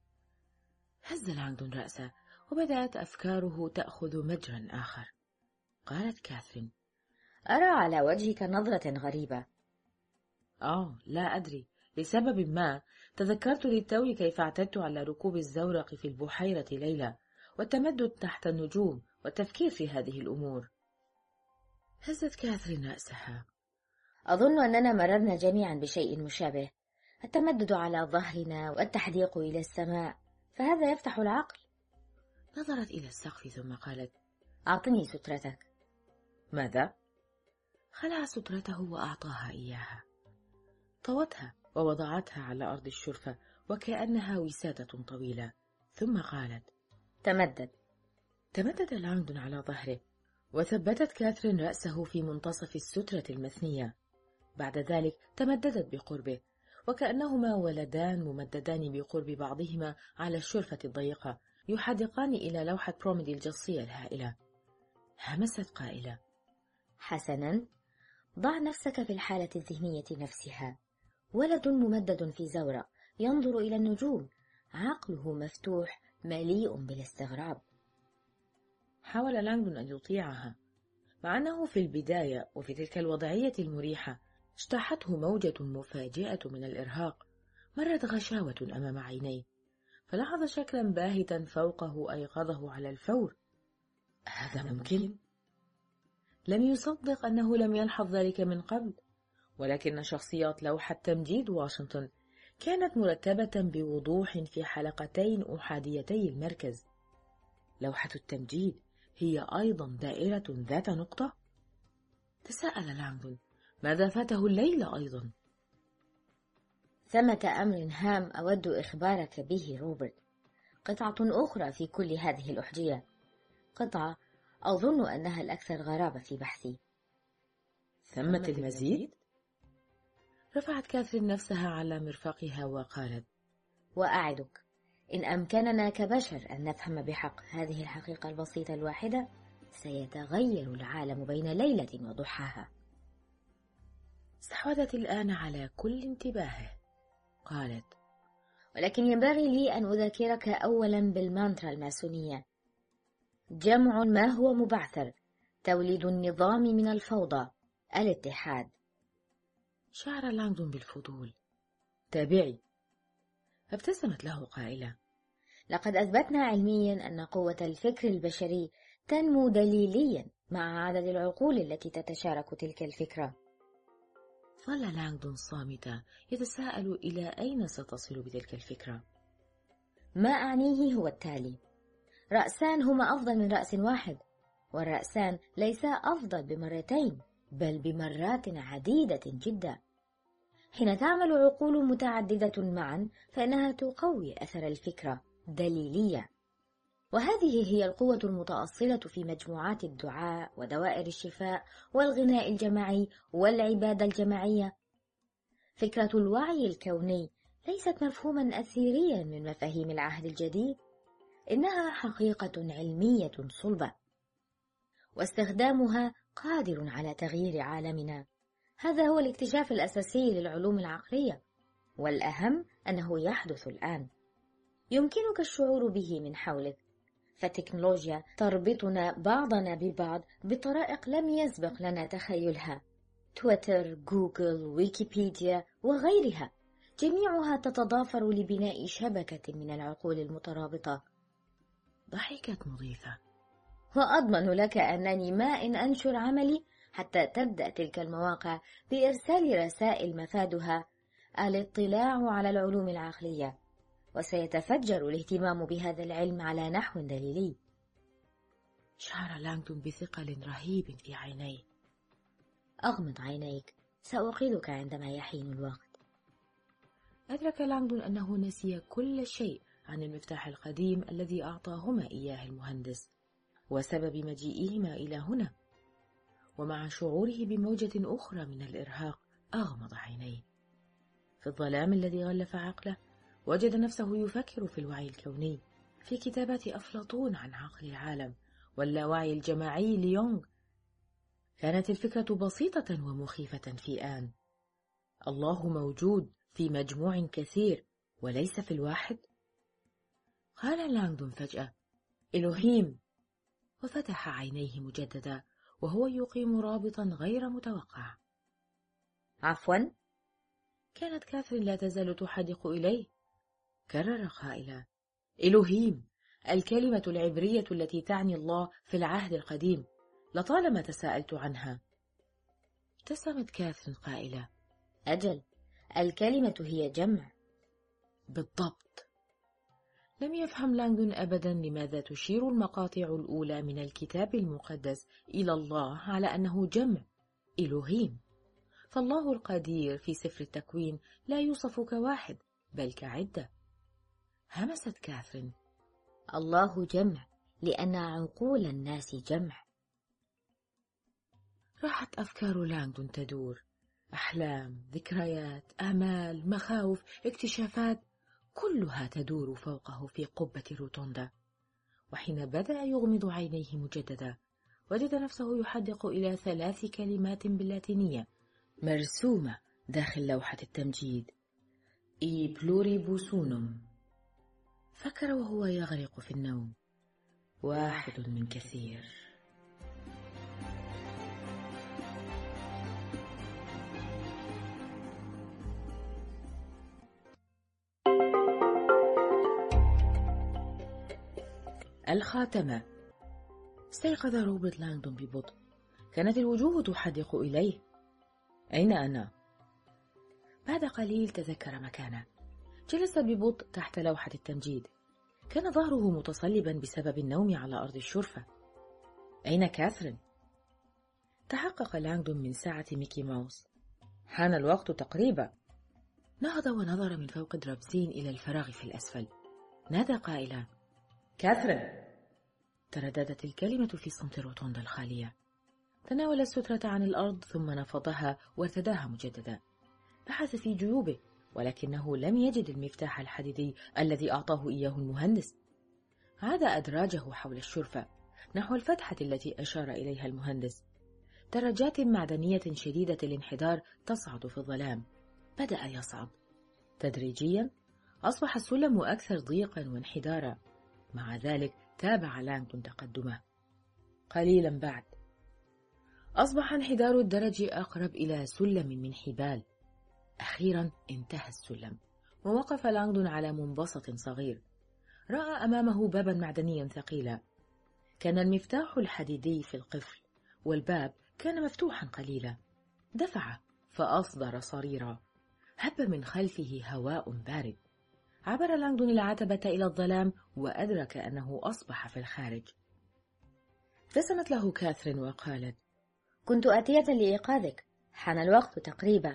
Speaker 1: هز لانغدون رأسه، وبدأت أفكاره تأخذ مجرا آخر. قالت كاثرين:
Speaker 2: أرى على وجهك نظرة غريبة.
Speaker 1: لا أدري، لسبب ما تذكرت للتو كيف اعتدت على ركوب الزورق في البحيرة ليلة، والتمدد تحت النجوم، والتفكير في هذه الأمور. هزت كاثرين رأسها.
Speaker 2: أظن أننا مررنا جميعا بشيء مشابه، التمدد على ظهرنا والتحديق إلى السماء، فهذا يفتح العقل.
Speaker 1: نظرت إلى السقف ثم قالت:
Speaker 2: أعطني سترتك.
Speaker 1: ماذا؟ خلع سترته وأعطاها إياها. طوتها ووضعتها على أرض الشرفة وكأنها وسادة طويلة، ثم قالت:
Speaker 2: تمدد.
Speaker 1: تمدد لانغدون على ظهره، وثبتت كاثرين رأسه في منتصف السترة المثنية. بعد ذلك تمددت بقربه، وكأنهما ولدان ممددان بقرب بعضهما على الشرفة الضيقة، يحدقان إلى لوحة بروميدي الجصية الهائلة. همست قائلة:
Speaker 2: حسنا، ضع نفسك في الحالة الذهنية نفسها. ولد ممدد في زورق ينظر إلى النجوم، عقله مفتوح مليء بالاستغراب.
Speaker 1: حاول لانغدون أن يطيعها، مع أنه في البداية وفي تلك الوضعية المريحة اجتاحته موجة مفاجئة من الإرهاق. مرت غشاوة أمام عينيه، فلاحظ شكلا باهتا فوقه أيقظه على الفور. هذا ممكن؟ لم يصدق أنه لم يلحظ ذلك من قبل، ولكن شخصيات لوحة تمجيد واشنطن كانت مرتبة بوضوح في حلقتين أحاديتي المركز. لوحة التمجيد هي أيضا دائرة ذات نقطة؟ تساءل لانغدون: ماذا فاته الليلة أيضا؟
Speaker 2: ثمة أمر هام أود إخبارك به روبرت، قطعة أخرى في كل هذه الأحجية، قطعة أظن أنها الأكثر غرابة في بحثي.
Speaker 1: ثمة المزيد؟ رفعت كاثرين نفسها على مرفقها وقالت:
Speaker 2: وأعدك إن أمكننا كبشر أن نفهم بحق هذه الحقيقة البسيطة الواحدة، سيتغير العالم بين ليلة وضحاها.
Speaker 1: استحوذت الآن على كل انتباهه. قالت:
Speaker 2: ولكن ينبغي لي أن أذكرك أولا بالمانترا الماسونية: جمع ما هو مبعثر، توليد النظام من الفوضى، الاتحاد.
Speaker 1: شعر لانغدون بالفضول. تابعي. ابتسمت له قائلة:
Speaker 2: لقد أثبتنا علميا أن قوة الفكر البشري تنمو دليليا مع عدد العقول التي تتشارك تلك الفكرة.
Speaker 1: ظل لانغدون صامتا يتساءل إلى أين ستصل بتلك الفكرة.
Speaker 2: ما أعنيه هو التالي: رأسان هما أفضل من رأس واحد، والرأسان ليس أفضل بمرتين بل بمرات عديدة جدا. حين تعمل عقول متعددة معا فإنها تقوي أثر الفكرة دليلية، وهذه هي القوة المتأصلة في مجموعات الدعاء ودوائر الشفاء والغناء الجماعي والعبادة الجماعية. فكرة الوعي الكوني ليست مفهوما أثيريا من مفاهيم العهد الجديد، إنها حقيقة علمية صلبة، واستخدامها قادر على تغيير عالمنا. هذا هو الاكتشاف الأساسي للعلوم العقلية، والأهم أنه يحدث الآن. يمكنك الشعور به من حولك، فالتكنولوجيا تربطنا بعضنا ببعض بطرائق لم يسبق لنا تخيلها. تويتر، جوجل، ويكيبيديا وغيرها، جميعها تتضافر لبناء شبكة من العقول المترابطة.
Speaker 1: ضحكت مضيفة:
Speaker 2: وأضمن لك أنني ما إن أنشر عملي حتى تبدأ تلك المواقع بإرسال رسائل مفادها الاطلاع على العلوم العقلية، وسيتفجر الاهتمام بهذا العلم على نحو دليلي.
Speaker 1: شعر لانغدون بثقل رهيب في عينيه.
Speaker 2: أغمض عينيك، سأقيلك عندما يحين الوقت.
Speaker 1: أدرك لانغدون أنه نسي كل شيء عن المفتاح القديم الذي أعطاهما إياه المهندس وسبب مجيئهما إلى هنا، ومع شعوره بموجة أخرى من الإرهاق أغمض عينيه. في الظلام الذي غلف عقله وجد نفسه يفكر في الوعي الكوني، في كتابات أفلاطون عن عقل العالم واللاوعي الجماعي ليونغ. كانت الفكرة بسيطة ومخيفة في آن. الله موجود في مجموع كثير وليس في الواحد. قال لانغدون فجأة: إلهيم، وفتح عينيه مجددا وهو يقيم رابطا غير متوقع.
Speaker 2: عفوا؟
Speaker 1: كانت كاثرين لا تزال تحدق إليه. كرر قائلا: إلهيم، الكلمة العبرية التي تعني الله في العهد القديم، لطالما تساءلت عنها. ابتسمت كاثرين قائلة:
Speaker 2: أجل، الكلمة هي جمع.
Speaker 1: بالضبط. لم يفهم لانغدون أبدا لماذا تشير المقاطع الأولى من الكتاب المقدس إلى الله على أنه جمع إلهيم، فالله القدير في سفر التكوين لا يوصف كواحد بل كعدة. همست كاثرين:
Speaker 2: الله جمع لأن عقول الناس جمع.
Speaker 1: راحت أفكار لانغدون تدور، أحلام، ذكريات، آمال، مخاوف، اكتشافات، كلها تدور فوقه في قبة الروتوندا. وحين بدأ يغمض عينيه مجددا وجد نفسه يحدق إلى 3 كلمات باللاتينية مرسومة داخل لوحة التمجيد: إي بلوريبوس أونوم. فكر وهو يغرق في النوم: واحد من كثير. الخاتمة. استيقظ روبرت لانغدون ببطء. كانت الوجوه تحدق إليه. أين أنا؟ بعد قليل تذكر مكانه. جلس ببطء تحت لوحة التمجيد. كان ظهره متصلبا بسبب النوم على أرض الشرفة. أين كاثرين؟ تحقق لانغدون من ساعة ميكي ماوس. حان الوقت تقريبا. نهض ونظر من فوق درابزين إلى الفراغ في الأسفل. نادى قائلا: كاثرين. ترددت الكلمة في صمت الروتوندا الخالية. تناول السترة عن الأرض ثم نفضها وارتداها مجددا. بحث في جيوبه ولكنه لم يجد المفتاح الحديدي الذي أعطاه إياه المهندس. عاد أدراجه حول الشرفة نحو الفتحة التي أشار إليها المهندس. درجات معدنية شديدة الانحدار تصعد في الظلام. بدأ يصعد تدريجيا. أصبح السلم أكثر ضيقا وانحدارا. مع ذلك تابع لانغدون تقدمه. قليلا بعد أصبح انحدار الدرج أقرب إلى سلم من حبال. أخيرا انتهى السلم ووقف لانغدون على منبسط صغير. رأى أمامه بابا معدنيا ثقيلا. كان المفتاح الحديدي في القفل والباب كان مفتوحا قليلا. دفع فأصدر صريرا. هب من خلفه هواء بارد. عبر لانغدون العتبة إلى الظلام وأدرك أنه أصبح في الخارج. ابتسمت له كاثرين وقالت:
Speaker 2: كنت آتية لإيقاظك، حان الوقت تقريبا.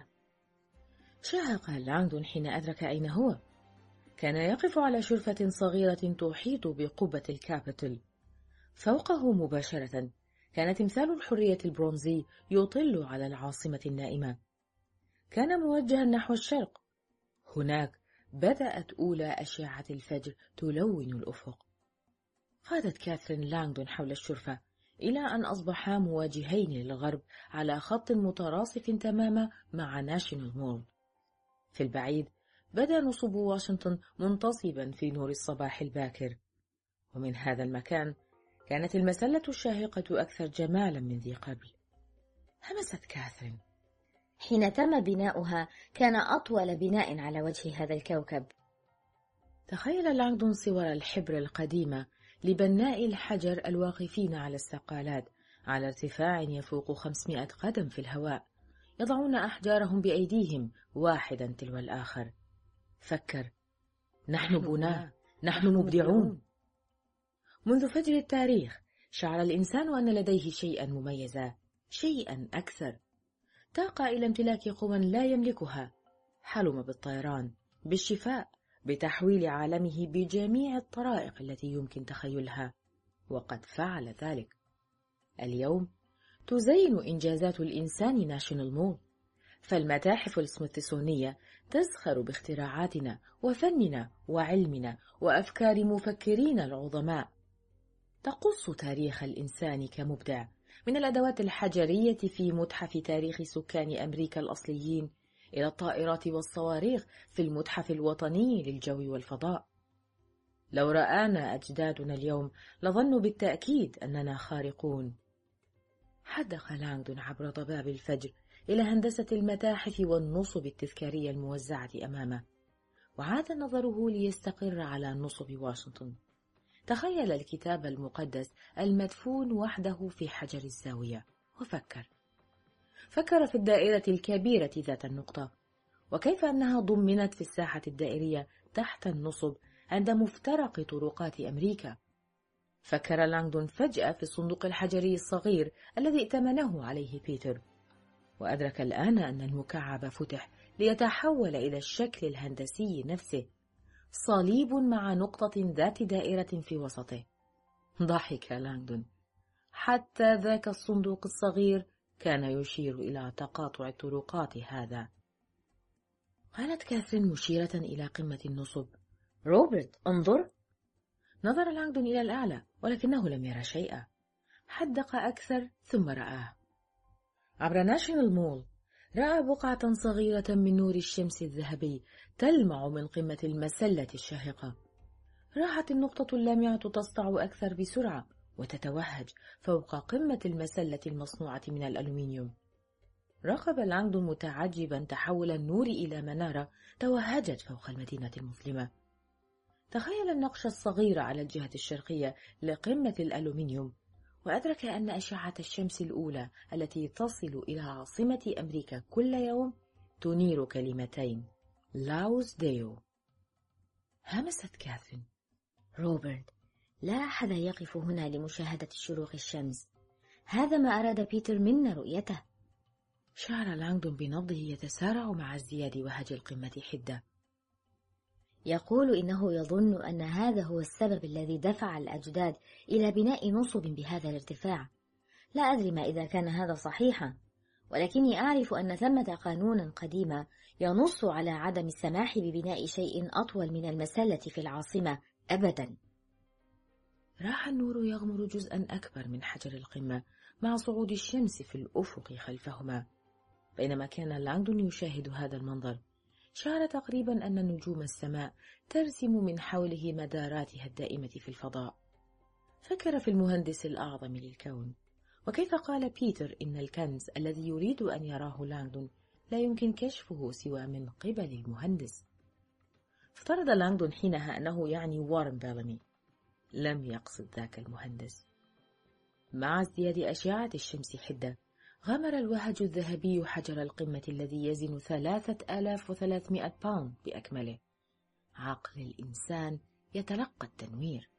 Speaker 1: شاهق لانغدون حين أدرك أين هو. كان يقف على شرفة صغيرة تحيط بقبة الكابيتول. فوقه مباشرة كان تمثال الحرية البرونزي يطل على العاصمة النائمة. كان موجها نحو الشرق. هناك بدأت أولى أشعة الفجر تلون الأفق. قادت كاثرين لانغدون حول الشرفة إلى أن أصبحا مواجهين للغرب على خط متراصف تماما مع ناشونال مول. في البعيد بدا نصب واشنطن منتصبا في نور الصباح الباكر. ومن هذا المكان كانت المسلة الشاهقة أكثر جمالا من ذي قبل. همست كاثرين:
Speaker 2: حين تم بناؤها كان أطول بناء على وجه هذا الكوكب.
Speaker 1: تخيل لانغدون صور الحبر القديمة لبناء الحجر الواقفين على السقالات على ارتفاع يفوق 500 قدم في الهواء، يضعون أحجارهم بأيديهم واحدا تلو الآخر. فكر: نحن بناة، نحن مبدعون. منذ فجر التاريخ شعر الإنسان أن لديه شيئا مميزا، شيئا أكثر. تاق إلى امتلاك قوى لا يملكها، حلم بالطيران، بالشفاء، بتحويل عالمه بجميع الطرائق التي يمكن تخيلها، وقد فعل ذلك. اليوم تزين إنجازات الإنسان ناشونال مول، فالمتاحف السميثسونية تزخر باختراعاتنا وفننا وعلمنا وأفكار مفكرين العظماء، تقص تاريخ الإنسان كمبدع، من الأدوات الحجرية في متحف تاريخ سكان أمريكا الأصليين إلى الطائرات والصواريخ في المتحف الوطني للجو والفضاء. لو رآنا أجدادنا اليوم لظنوا بالتأكيد أننا خارقون. حدق لانغدون عبر ضباب الفجر إلى هندسة المتاحف والنصب التذكارية الموزعة أمامه، وعاد نظره ليستقر على نصب واشنطن. تخيل الكتاب المقدس المدفون وحده في حجر الزاوية، فكر في الدائرة الكبيرة ذات النقطة، وكيف أنها ضمنت في الساحة الدائرية تحت النصب عند مفترق طرقات أمريكا. فكر لانغدون فجأة في الصندوق الحجري الصغير الذي ائتمنه عليه بيتر، وأدرك الآن أن المكعب فتح ليتحول إلى الشكل الهندسي نفسه، صليب مع نقطة ذات دائرة في وسطه. ضحك لانغدون، حتى ذاك الصندوق الصغير كان يشير إلى تقاطع الطرقات هذا. قالت كاثرين مشيرة إلى قمة النصب: روبرت، انظر. نظر لانغدون إلى الأعلى ولكنه لم يرى شيئا. حدق أكثر ثم رآه. عبر ناشونال مول رأى بقعة صغيرة من نور الشمس الذهبي تلمع من قمة المسلة الشاهقة. راحت النقطة اللامعة تسطع أكثر بسرعة وتتوهج فوق قمة المسلة المصنوعة من الألومنيوم. راقب لانغدون متعجبا تحول النور إلى منارة توهجت فوق المدينة المظلمة. تخيل النقش الصغير على الجهة الشرقية لقمة الألومنيوم، وأدرك أن أشعة الشمس الأولى التي تصل إلى عاصمة أمريكا كل يوم تنير كلمتين: لاوس ديو. همست كاثرين:
Speaker 2: روبرت، لا أحد يقف هنا لمشاهدة شروق الشمس، هذا ما أراد بيتر منا رؤيته.
Speaker 1: شعر لانغدون بنبضه يتسارع مع ازدياد وهج القمة حدة.
Speaker 2: يقول إنه يظن أن هذا هو السبب الذي دفع الأجداد إلى بناء نصب بهذا الارتفاع. لا أدري ما إذا كان هذا صحيحا، ولكني أعرف أن ثمة قانونا قديما ينص على عدم السماح ببناء شيء أطول من المسلة في العاصمة أبدا.
Speaker 1: راح النور يغمر جزءا أكبر من حجر القمة مع صعود الشمس في الأفق خلفهما. بينما كان لانغدون يشاهد هذا المنظر، شعر تقريبا أن نجوم السماء ترسم من حوله مداراتها الدائمة في الفضاء. فكر في المهندس الأعظم للكون، وكيف قال بيتر إن الكنز الذي يريد أن يراه لانغدون لا يمكن كشفه سوى من قبل المهندس. افترض لانغدون حينها أنه يعني وارن بيلامي. لم يقصد ذاك المهندس. مع ازدياد أشعة الشمس حدة، غمر الوهج الذهبي حجر القمة الذي يزن 3300 باوند بأكمله. عقل الإنسان يتلقى التنوير.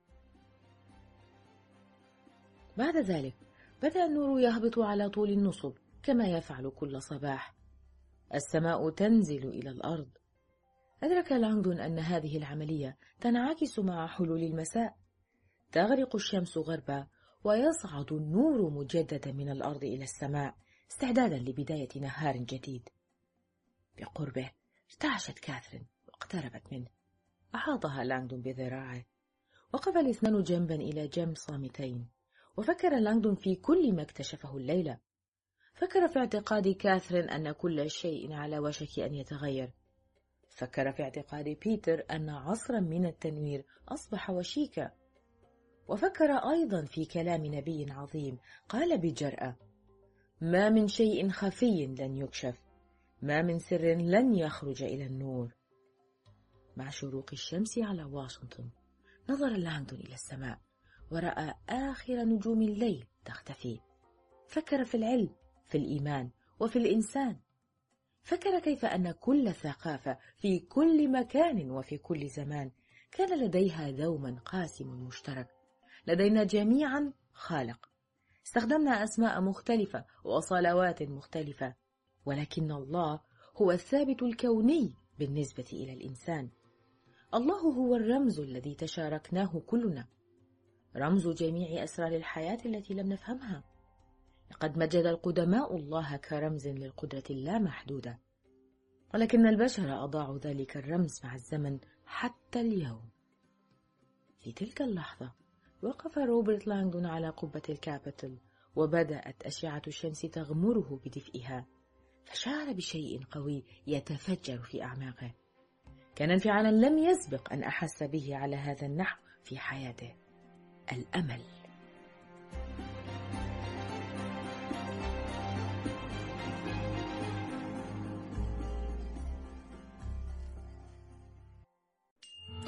Speaker 1: بعد ذلك بدأ النور يهبط على طول النصب كما يفعل كل صباح. السماء تنزل إلى الأرض. أدرك لانغدون أن هذه العملية تنعكس مع حلول المساء. تغرق الشمس غربا ويصعد النور مجددا من الأرض إلى السماء استعدادا لبداية نهار جديد. بقربه ارتعشت كاثرين واقتربت منه. أحاطها لانغدون بذراعه. وقف الاثنان جنبا إلى جنب صامتين، وفكر لانغدون في كل ما اكتشفه الليلة. فكر في اعتقاد كاثرين أن كل شيء على وشك أن يتغير. فكر في اعتقاد بيتر أن عصرا من التنوير أصبح وشيكا. وفكر أيضا في كلام نبي عظيم قال بجرأة: ما من شيء خفي لن يكشف، ما من سر لن يخرج إلى النور. مع شروق الشمس على واشنطن نظر لانغدون إلى السماء ورأى آخر نجوم الليل تختفي. فكر في العلم، في الإيمان، وفي الإنسان. فكر كيف أن كل ثقافة في كل مكان وفي كل زمان كان لديها دوما قاسم مشترك. لدينا جميعا خالق. استخدمنا أسماء مختلفة وصلوات مختلفة، ولكن الله هو الثابت الكوني بالنسبة إلى الإنسان. الله هو الرمز الذي تشاركناه كلنا، رمز جميع أسرار الحياة التي لم نفهمها. لقد مجد القدماء الله كرمز للقدرة اللامحدودة، ولكن البشر أضاعوا ذلك الرمز مع الزمن حتى اليوم. في تلك اللحظة وقف روبرت لانغدون على قبة الكابيتول، وبدأت أشعة الشمس تغمره بدفئها، فشعر بشيء قوي يتفجر في أعماقه. كان انفعالا لم يسبق أن أحس به على هذا النحو في حياته: الأمل.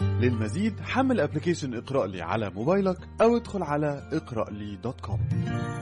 Speaker 3: للمزيد حمل ابلكيشن اقرأ لي على موبايلك أو ادخل على اقرألي.com.